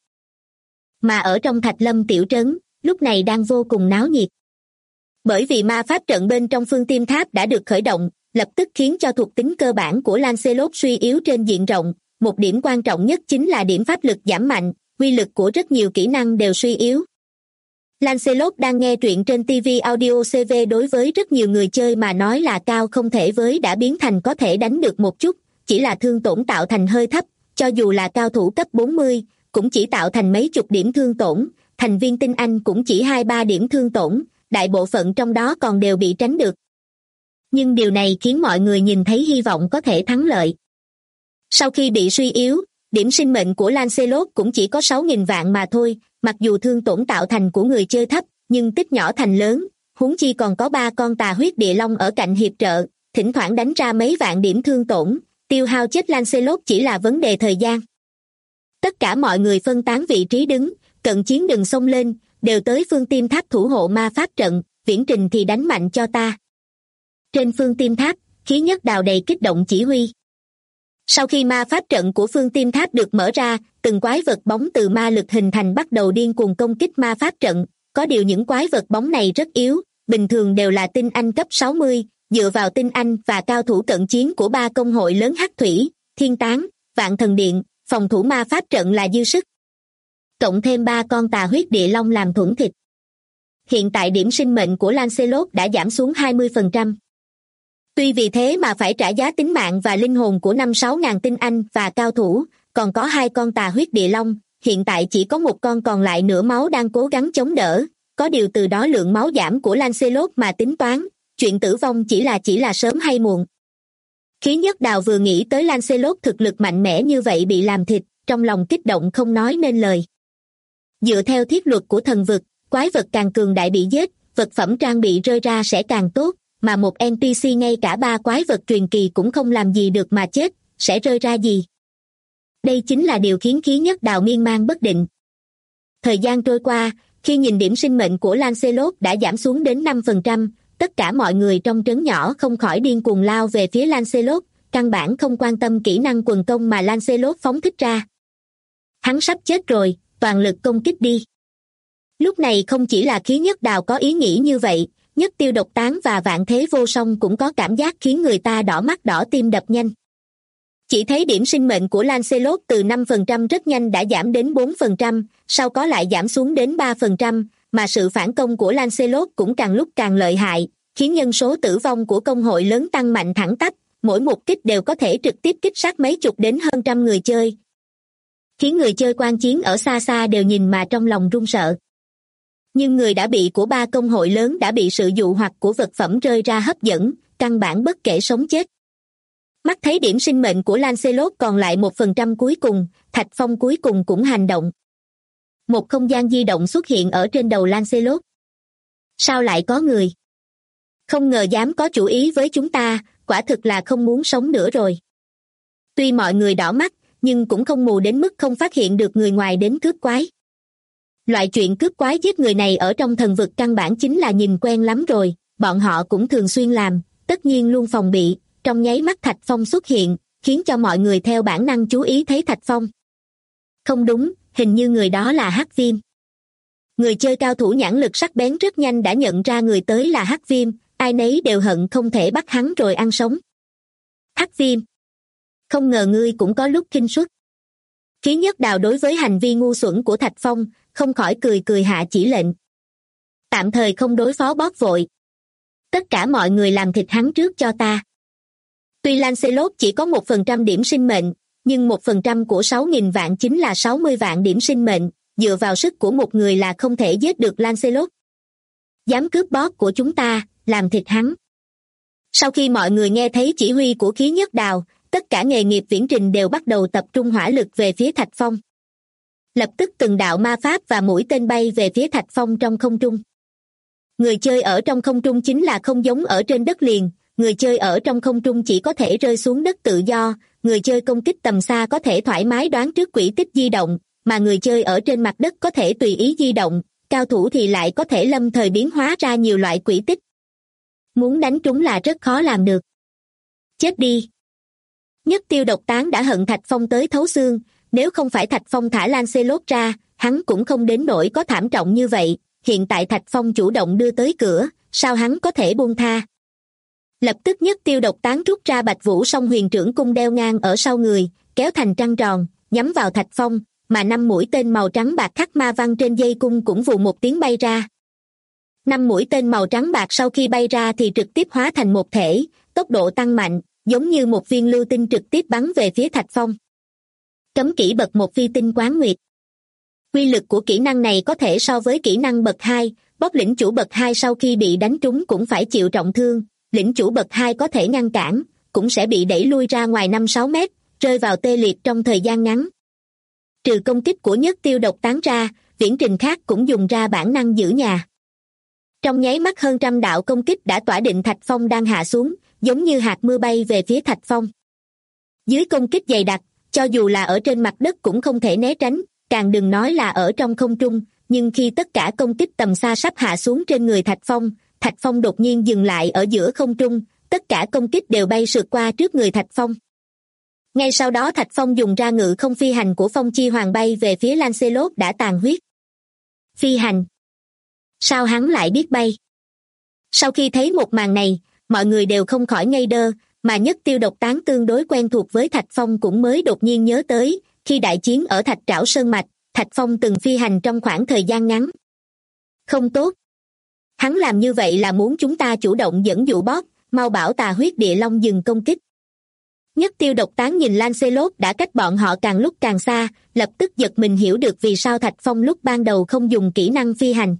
Mà ở trong Thạch Lâm tiểu trấn, lúc này đang vô cùng náo nhiệt. Bởi vì ma pháp trận bên trong phương Tiêm Tháp đã được khởi động, lập tức khiến cho thuộc tính cơ bản của Lancelot suy yếu trên diện rộng. Một điểm quan trọng nhất chính là điểm pháp lực giảm mạnh, uy lực của rất nhiều kỹ năng đều suy yếu. Lancelot đang nghe truyện trên TV Audio CV. Đối với rất nhiều người chơi mà nói là cao không thể với đã biến thành có thể đánh được một chút, chỉ là thương tổn tạo thành hơi thấp, cho dù là cao thủ cấp 40, cũng chỉ tạo thành mấy chục điểm thương tổn, thành viên tinh anh cũng chỉ 2-3 điểm thương tổn, đại bộ phận trong đó còn đều bị tránh được. Nhưng điều này khiến mọi người nhìn thấy hy vọng có thể thắng lợi. Sau khi bị suy yếu, điểm sinh mệnh của Lancelot cũng chỉ có 6.000 vạn mà thôi, mặc dù thương tổn tạo thành của người chơi thấp, nhưng tích nhỏ thành lớn, huống chi còn có 3 con tà huyết địa long ở cạnh hiệp trợ, thỉnh thoảng đánh ra mấy vạn điểm thương tổn, tiêu hao chết Lancelot chỉ là vấn đề thời gian. Tất cả mọi người phân tán vị trí đứng, cận chiến đừng xông lên, đều tới phương Tim Tháp thủ hộ ma pháp trận, viễn trình thì đánh mạnh cho ta. Trên phương Tim Tháp, Khí Nhất Đào đầy kích động chỉ huy. Sau khi ma pháp trận của phương Tim Tháp được mở ra, từng quái vật bóng từ ma lực hình thành bắt đầu điên cuồng công kích ma pháp trận, có điều những quái vật bóng này rất yếu, bình thường đều là tinh anh cấp 60, dựa vào tinh anh và cao thủ cận chiến của 3 công hội lớn Hắc Thủy, Thiên Tán, Vạn Thần Điện, phòng thủ ma pháp trận là dư sức. Cộng thêm 3 con tà huyết địa long làm thuẫn thịt. Hiện tại điểm sinh mệnh của Lancelot đã giảm xuống 20%. Tuy vì thế mà phải trả giá tính mạng và linh hồn của 5-6 ngàn tinh anh và cao thủ, còn có 2 con tà huyết địa long, hiện tại chỉ có 1 con còn lại nửa máu đang cố gắng chống đỡ, có điều từ đó lượng máu giảm của Lancelot mà tính toán, chuyện tử vong chỉ là sớm hay muộn. Khí Nhất Đào vừa nghĩ tới Lancelot thực lực mạnh mẽ như vậy bị làm thịt, trong lòng kích động không nói nên lời. Dựa theo thiết luật của thần vực, quái vật càng cường đại bị giết, vật phẩm trang bị rơi ra sẽ càng tốt, mà một NPC ngay cả 3 quái vật truyền kỳ cũng không làm gì được mà chết, sẽ rơi ra gì? Đây chính là điều khiến Khí Nhất Đào miên man bất định. Thời gian trôi qua, khi nhìn điểm sinh mệnh của Lancelot đã giảm xuống đến 5%, tất cả mọi người trong trấn nhỏ không khỏi điên cuồng lao về phía Lancelot, căn bản không quan tâm kỹ năng quần công mà Lancelot phóng thích ra. Hắn sắp chết rồi, toàn lực công kích đi. Lúc này không chỉ là Khí Nhất Đào có ý nghĩ như vậy, Nhất Tiêu Độc Tán và Vạn Thế Vô Song cũng có cảm giác khiến người ta đỏ mắt đỏ tim đập nhanh. Chỉ thấy điểm sinh mệnh của Lancelot từ 5% rất nhanh đã giảm đến 4%, sau có lại giảm xuống đến 3%, mà sự phản công của Lancelot cũng càng lúc càng lợi hại, khiến nhân số tử vong của công hội lớn tăng mạnh thẳng tắp, mỗi một kích đều có thể trực tiếp kích sát mấy chục đến hơn trăm người chơi. Khiến người chơi quan chiến ở xa xa đều nhìn mà trong lòng run sợ. Nhưng người đã bị của 3 công hội lớn đã bị sự dụ hoặc của vật phẩm rơi ra hấp dẫn, căn bản bất kể sống chết. Mắt thấy điểm sinh mệnh của Lancelot còn lại 1% cuối cùng, Thạch Phong cuối cùng cũng hành động. Một không gian di động xuất hiện ở trên đầu Lancelot. Sao lại có người? Không ngờ dám có chủ ý với chúng ta, quả thực là không muốn sống nữa rồi. Tuy mọi người đỏ mắt, nhưng cũng không mù đến mức không phát hiện được người ngoài đến cướp quái. Loại chuyện cướp quái giết người này ở trong thần vực căn bản chính là nhìn quen lắm rồi, bọn họ cũng thường xuyên làm, tất nhiên luôn phòng bị. Trong nháy mắt Thạch Phong xuất hiện, khiến cho mọi người theo bản năng chú ý thấy Thạch Phong. Không đúng, hình như người đó là Hắc Viêm. Người chơi cao thủ nhãn lực sắc bén rất nhanh đã nhận ra người tới là Hắc Viêm, ai nấy đều hận không thể bắt hắn rồi ăn sống. Hắc Viêm, không ngờ ngươi cũng có lúc khinh suất. Khí Nhất Đào đối với hành vi ngu xuẩn của Thạch Phong, không khỏi cười hạ chỉ lệnh. Tạm thời không đối phó bóp vội. Tất cả mọi người làm thịt hắn trước cho ta. Tuy Lancelot chỉ có 1% điểm sinh mệnh, nhưng 1% của 6.000 vạn chính là 60 vạn điểm sinh mệnh, dựa vào sức của một người là không thể giết được Lancelot. Dám cướp boss của chúng ta, làm thịt hắn. Sau khi mọi người nghe thấy chỉ huy của Khí Nhất Đào, tất cả nghề nghiệp viễn trình đều bắt đầu tập trung hỏa lực về phía Thạch Phong. Lập tức từng đạo ma pháp và mũi tên bay về phía Thạch Phong trong không trung. Người chơi ở trong không trung chính là không giống ở trên đất liền, người chơi ở trong không trung chỉ có thể rơi xuống đất tự do, người chơi công kích tầm xa có thể thoải mái đoán trước quỹ tích di động, mà người chơi ở trên mặt đất có thể tùy ý di động, cao thủ thì lại có thể lâm thời biến hóa ra nhiều loại quỹ tích. Muốn đánh trúng là rất khó làm được. Chết đi! Nhất Tiêu Độc Tán đã hận Thạch Phong tới thấu xương, nếu không phải Thạch Phong thả Lancelot ra, hắn cũng không đến nỗi có thảm trọng như vậy, hiện tại Thạch Phong chủ động đưa tới cửa, sao hắn có thể buông tha. Lập tức Nhất Tiêu Độc Tán rút ra Bạch Vũ Song Huyền Trưởng cung đeo ngang ở sau người, kéo thành trăng tròn, nhắm vào Thạch Phong, mà 5 mũi tên màu trắng bạc khắc ma văn trên dây cung cũng vù một tiếng bay ra, 5 mũi tên màu trắng bạc sau khi bay ra thì trực tiếp hóa thành một thể, tốc độ tăng mạnh, giống như một viên lưu tinh trực tiếp bắn về phía Thạch Phong. Cấm kỹ bậc 1 phi tinh quán nguyệt. Quy lực của kỹ năng này có thể so với kỹ năng bậc 2, bốc lĩnh chủ bậc 2 sau khi bị đánh trúng cũng phải chịu trọng thương, lĩnh chủ bậc 2 có thể ngăn cản, cũng sẽ bị đẩy lui ra ngoài 5-6 mét, rơi vào tê liệt trong thời gian ngắn. Trừ công kích của nhất tiêu độc tán ra, viễn trình khác cũng dùng ra bản năng giữ nhà. Trong nháy mắt hơn trăm đạo công kích đã tỏa định Thạch Phong đang hạ xuống, giống như hạt mưa bay về phía Thạch Phong. Dưới công kích dày đặc, cho dù là ở trên mặt đất cũng không thể né tránh, càng đừng nói là ở trong không trung, nhưng khi tất cả công kích tầm xa sắp hạ xuống trên người Thạch Phong đột nhiên dừng lại ở giữa không trung, tất cả công kích đều bay sượt qua trước người Thạch Phong. Ngay sau đó Thạch Phong dùng ra ngự không phi hành của Phong Chi Hoàng bay về phía Lancelot đã tàn huyết. Phi hành? Sao hắn lại biết bay? Sau khi thấy một màn này, mọi người đều không khỏi ngây đơ, mà nhất tiêu độc tán tương đối quen thuộc với Thạch Phong cũng mới đột nhiên nhớ tới, khi đại chiến ở Thạch Trảo Sơn Mạch, Thạch Phong từng phi hành trong khoảng thời gian ngắn. Không tốt. Hắn làm như vậy là muốn chúng ta chủ động dẫn dụ boss, mau bảo Tà Huyết Địa Long dừng công kích. Nhất tiêu độc tán nhìn Lancelot đã cách bọn họ càng lúc càng xa, lập tức giật mình hiểu được vì sao Thạch Phong lúc ban đầu không dùng kỹ năng phi hành.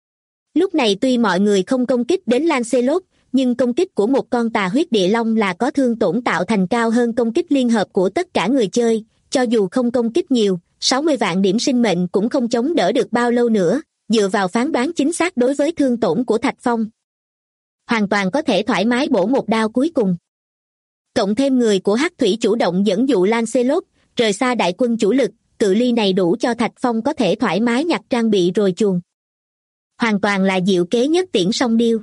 Lúc này tuy mọi người không công kích đến Lancelot, nhưng công kích của một con Tà Huyết Địa Long là có thương tổn tạo thành cao hơn công kích liên hợp của tất cả người chơi, cho dù không công kích nhiều, 60 vạn điểm sinh mệnh cũng không chống đỡ được bao lâu nữa, dựa vào phán đoán chính xác đối với thương tổn của Thạch Phong. Hoàn toàn có thể thoải mái bổ một đao cuối cùng. Cộng thêm người của Hắc Thủy chủ động dẫn dụ Lancelot, rời xa đại quân chủ lực, cự ly này đủ cho Thạch Phong có thể thoải mái nhặt trang bị rồi chuồn. Hoàn toàn là diệu kế nhất tiễn song điêu.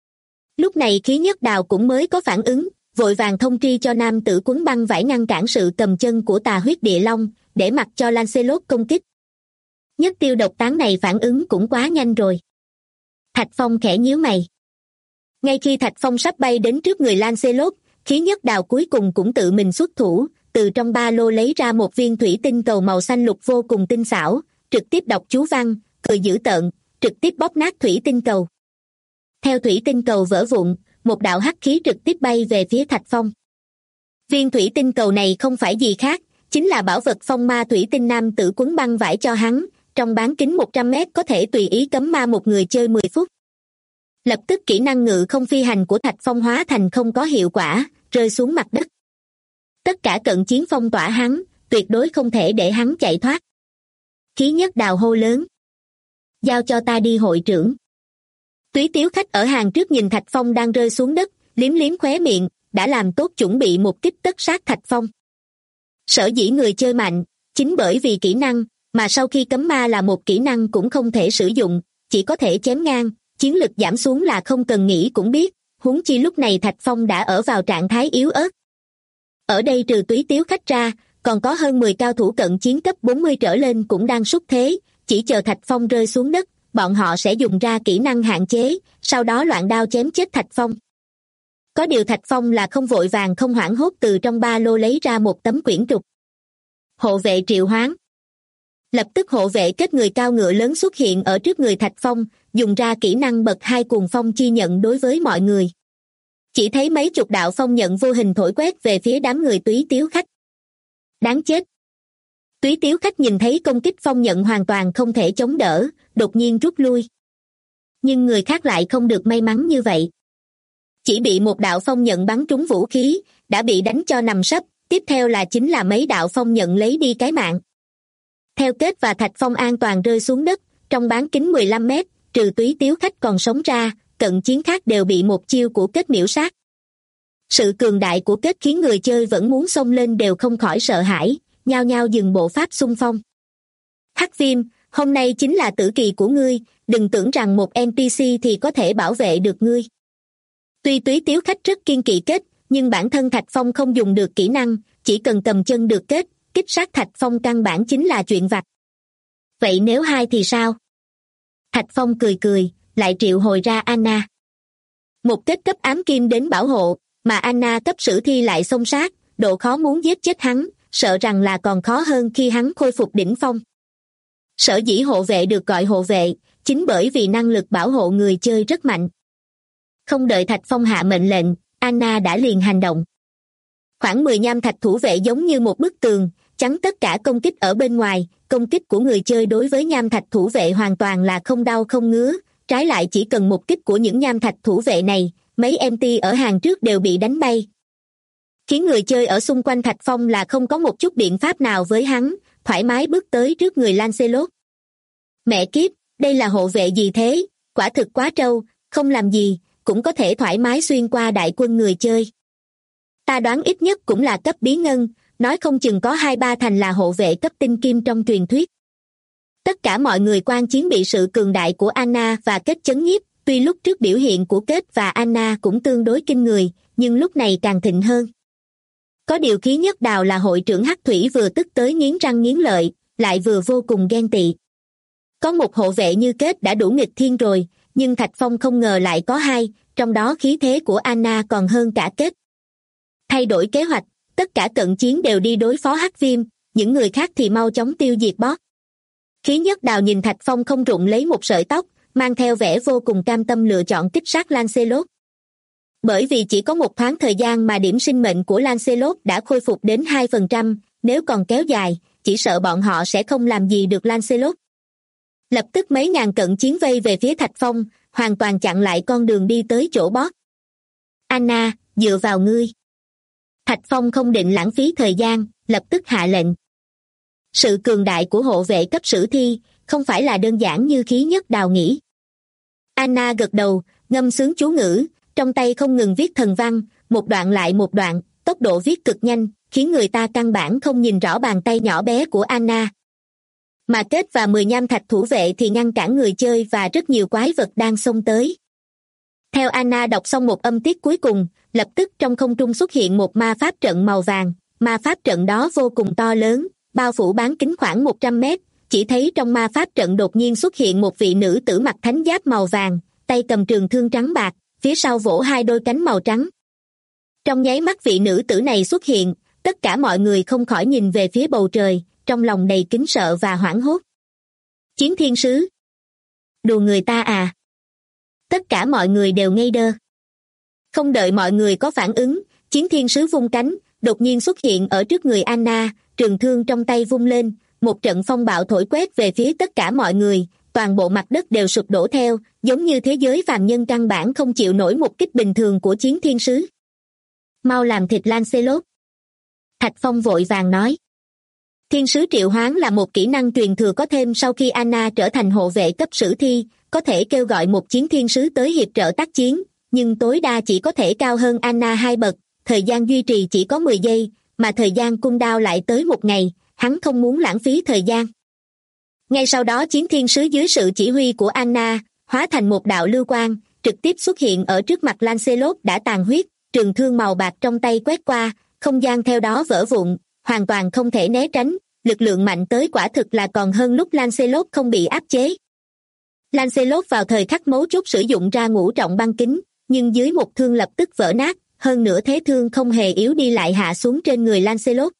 Lúc này Khí Nhất Đào cũng mới có phản ứng, vội vàng thông tri cho nam tử quấn băng vải ngăn cản sự cầm chân của Tà Huyết Địa Long, để mặc cho Lancelot công kích. Nhất tiêu độc tán này phản ứng cũng quá nhanh rồi. Thạch Phong khẽ nhíu mày. Ngay khi Thạch Phong sắp bay đến trước người Lancelot, Khí Nhất Đào cuối cùng cũng tự mình xuất thủ, từ trong ba lô lấy ra một viên thủy tinh cầu màu xanh lục vô cùng tinh xảo, trực tiếp đọc chú văn, cười dữ tợn, trực tiếp bóp nát thủy tinh cầu. Theo thủy tinh cầu vỡ vụn, một đạo hắc khí trực tiếp bay về phía Thạch Phong. Viên thủy tinh cầu này không phải gì khác, chính là bảo vật phong ma thủy tinh nam tử quấn băng vải cho hắn, trong bán kính 100 mét có thể tùy ý cấm ma một người chơi 10 phút. Lập tức kỹ năng ngự không phi hành của Thạch Phong hóa thành không có hiệu quả, rơi xuống mặt đất. Tất cả cận chiến phong tỏa hắn, tuyệt đối không thể để hắn chạy thoát. Khí Nhất Đào hô lớn. Giao cho ta đi hội trưởng. Túy Tiếu Khách ở hàng trước nhìn Thạch Phong đang rơi xuống đất, liếm liếm khóe miệng, đã làm tốt chuẩn bị một kích tất sát Thạch Phong. Sở dĩ người chơi mạnh, chính bởi vì kỹ năng, mà sau khi cấm ma là một kỹ năng cũng không thể sử dụng, chỉ có thể chém ngang, chiến lực giảm xuống là không cần nghĩ cũng biết, huống chi lúc này Thạch Phong đã ở vào trạng thái yếu ớt. Ở đây trừ Túy Tiếu Khách ra, còn có hơn 10 cao thủ cận chiến cấp 40 trở lên cũng đang xúc thế, chỉ chờ Thạch Phong rơi xuống đất, bọn họ sẽ dùng ra kỹ năng hạn chế, sau đó loạn đao chém chết Thạch Phong. Có điều Thạch Phong là không vội vàng không hoảng hốt từ trong ba lô lấy ra một tấm quyển trục. Hộ vệ triệu hoán. Lập tức hộ vệ kết người cao ngựa lớn xuất hiện ở trước người Thạch Phong, dùng ra kỹ năng bậc 2 cuồng phong chi nhận đối với mọi người. Chỉ thấy mấy chục đạo phong nhận vô hình thổi quét về phía đám người Túy Tiếu Khách. Đáng chết. Túy Tiếu Khách nhìn thấy công kích phong nhận hoàn toàn không thể chống đỡ, đột nhiên rút lui. Nhưng người khác lại không được may mắn như vậy. Chỉ bị một đạo phong nhận bắn trúng vũ khí, đã bị đánh cho nằm sấp, tiếp theo chính là mấy đạo phong nhận lấy đi cái mạng. Theo kết và Thạch Phong an toàn rơi xuống đất, trong bán kính 15 mét, trừ Túy Tiếu Khách còn sống ra, cận chiến khác đều bị một chiêu của kết miễu sát. Sự cường đại của kết khiến người chơi vẫn muốn xông lên đều không khỏi sợ hãi, nhao nhao dừng bộ pháp xung phong. Hắc Viêm, hôm nay chính là tử kỳ của ngươi, đừng tưởng rằng một NPC thì có thể bảo vệ được ngươi. Tuy Túy Tiếu Khách rất kiên kỵ kết, nhưng bản thân Thạch Phong không dùng được kỹ năng, chỉ cần cầm chân được kết, kích sát Thạch Phong căn bản chính là chuyện vặt. Vậy nếu hai thì sao? Thạch Phong cười cười, lại triệu hồi ra Anna. Một kết cấp ám kim đến bảo hộ, mà Anna cấp sử thi lại xông sát, độ khó muốn giết chết hắn, sợ rằng là còn khó hơn khi hắn khôi phục đỉnh phong. Sở dĩ hộ vệ được gọi hộ vệ, chính bởi vì năng lực bảo hộ người chơi rất mạnh. Không đợi Thạch Phong hạ mệnh lệnh, Anna đã liền hành động. Khoảng 10 nham thạch thủ vệ giống như một bức tường, chắn tất cả công kích ở bên ngoài. Công kích của người chơi đối với nham thạch thủ vệ hoàn toàn là không đau không ngứa, trái lại chỉ cần một kích của những nham thạch thủ vệ này, mấy MT ở hàng trước đều bị đánh bay. Khiến người chơi ở xung quanh Thạch Phong là không có một chút biện pháp nào với hắn, thoải mái bước tới trước người Lancelot. Mẹ kiếp, đây là hộ vệ gì thế, quả thực quá trâu, không làm gì, cũng có thể thoải mái xuyên qua đại quân người chơi. Ta đoán ít nhất cũng là cấp bí ngân, nói không chừng có 2-3 thành là hộ vệ cấp tinh kim trong truyền thuyết. Tất cả mọi người quan chiến bị sự cường đại của Anna và Kết chấn nhiếp, tuy lúc trước biểu hiện của Kết và Anna cũng tương đối kinh người, nhưng lúc này càng thịnh hơn. Có điều Khí Nhất Đào là hội trưởng Hắc Thủy vừa tức tới nghiến răng nghiến lợi, lại vừa vô cùng ghen tị. Có một hộ vệ như Kết đã đủ nghịch thiên rồi, nhưng Thạch Phong không ngờ lại có 2, trong đó khí thế của Anna còn hơn cả Kết. Thay đổi kế hoạch, tất cả cận chiến đều đi đối phó Hắc Viêm, những người khác thì mau chóng tiêu diệt boss. Khí Nhất Đào nhìn Thạch Phong không rụng lấy một sợi tóc, mang theo vẻ vô cùng cam tâm lựa chọn kích sát Lancelot. Bởi vì chỉ có một thoáng thời gian mà điểm sinh mệnh của Lancelot đã khôi phục đến 2%, nếu còn kéo dài, chỉ sợ bọn họ sẽ không làm gì được Lancelot. Lập tức mấy ngàn cận chiến vây về phía Thạch Phong, hoàn toàn chặn lại con đường đi tới chỗ boss. Anna, dựa vào ngươi. Thạch Phong không định lãng phí thời gian, lập tức hạ lệnh. Sự cường đại của hộ vệ cấp sử thi không phải là đơn giản như Khí Nhất Đào nghĩ. Anna gật đầu, ngâm sướng chú ngữ, trong tay không ngừng viết thần văn, một đoạn lại một đoạn, tốc độ viết cực nhanh, khiến người ta căn bản không nhìn rõ bàn tay nhỏ bé của Anna. Mà Kết và 10 nham thạch thủ vệ thì ngăn cản người chơi và rất nhiều quái vật đang xông tới. Theo Anna đọc xong một âm tiết cuối cùng, lập tức trong không trung xuất hiện một ma pháp trận màu vàng. Ma pháp trận đó vô cùng to lớn, bao phủ bán kính khoảng 100 mét, chỉ thấy trong ma pháp trận đột nhiên xuất hiện một vị nữ tử mặc thánh giáp màu vàng, tay cầm trường thương trắng bạc, phía sau vỗ 2 đôi cánh màu trắng. Trong nháy mắt vị nữ tử này xuất hiện, tất cả mọi người không khỏi nhìn về phía bầu trời, trong lòng đầy kính sợ và hoảng hốt. Chiến thiên sứ. Đùa người ta à? Tất cả mọi người đều ngây đơ. Không đợi mọi người có phản ứng, chiến thiên sứ vung cánh, đột nhiên xuất hiện ở trước người Anna, trường thương trong tay vung lên, một trận phong bạo thổi quét về phía tất cả mọi người, toàn bộ mặt đất đều sụp đổ theo, giống như thế giới phàm nhân căn bản không chịu nổi một kích bình thường của chiến thiên sứ. Mau làm thịt Lancelot. Thạch Phong vội vàng nói. Thiên sứ triệu hoán là một kỹ năng truyền thừa có thêm sau khi Anna trở thành hộ vệ cấp sử thi, có thể kêu gọi một chiến thiên sứ tới hiệp trợ tác chiến, nhưng tối đa chỉ có thể cao hơn Anna 2 bậc, thời gian duy trì chỉ có 10 giây, mà thời gian cung đao lại tới 1 ngày, hắn không muốn lãng phí thời gian. Ngay sau đó chiến thiên sứ dưới sự chỉ huy của Anna, hóa thành một đạo lưu quang, trực tiếp xuất hiện ở trước mặt Lancelot đã tàn huyết, trường thương màu bạc trong tay quét qua, không gian theo đó vỡ vụn, hoàn toàn không thể né tránh, lực lượng mạnh tới quả thực là còn hơn lúc Lancelot không bị áp chế. Lancelot vào thời khắc mấu chốt sử dụng ra ngũ trọng băng kính, nhưng dưới một thương lập tức vỡ nát, hơn nữa thế thương không hề yếu đi lại hạ xuống trên người Lancelot.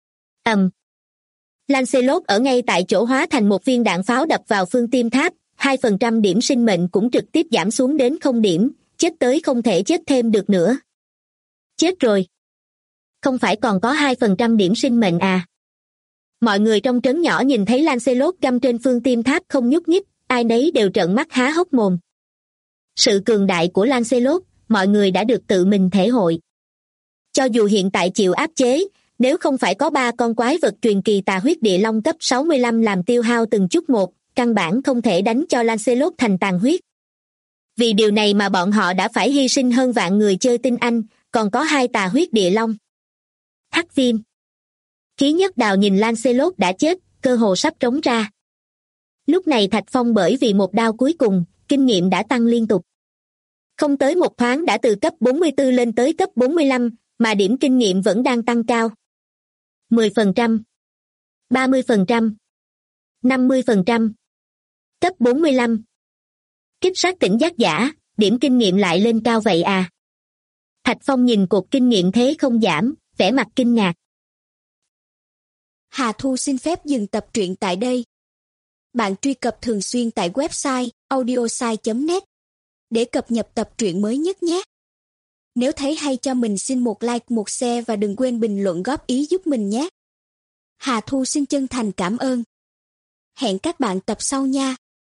Lancelot ở ngay tại chỗ hóa thành một viên đạn pháo đập vào phương tim tháp, 2% điểm sinh mệnh cũng trực tiếp giảm xuống đến 0 điểm, chết tới không thể chết thêm được nữa. Chết rồi. Không phải còn có 2% điểm sinh mệnh à? Mọi người trong trấn nhỏ nhìn thấy Lancelot găm trên phương tim tháp không nhúc nhích, ai nấy đều trợn mắt há hốc mồm. Sự cường đại của Lancelot, mọi người đã được tự mình thể hội. Cho dù hiện tại chịu áp chế, nếu không phải có 3 con quái vật truyền kỳ tà huyết địa long cấp 65 làm tiêu hao từng chút một, căn bản không thể đánh cho Lancelot thành tàn huyết. Vì điều này mà bọn họ đã phải hy sinh hơn vạn người chơi tinh anh, còn có 2 tà huyết địa long. Hắc Viêm. Khí Nhất Đào nhìn Lancelot đã chết, cơ hồ sắp trống ra. Lúc này Thạch Phong bởi vì một đao cuối cùng, kinh nghiệm đã tăng liên tục. Không tới một thoáng đã từ cấp 44 lên tới cấp 45, mà điểm kinh nghiệm vẫn đang tăng cao. 10%, 30%, 50%, cấp 45. Kích sát tỉnh giác giả, điểm kinh nghiệm lại lên cao vậy à? Thạch Phong nhìn cột kinh nghiệm thế không giảm, vẻ mặt kinh ngạc. Hà Thu xin phép dừng tập truyện tại đây. Bạn truy cập thường xuyên tại website audiosai.net để cập nhật tập truyện mới nhất nhé. Nếu thấy hay cho mình xin một like, một share và đừng quên bình luận góp ý giúp mình nhé. Hà Thu xin chân thành cảm ơn. Hẹn các bạn tập sau nha.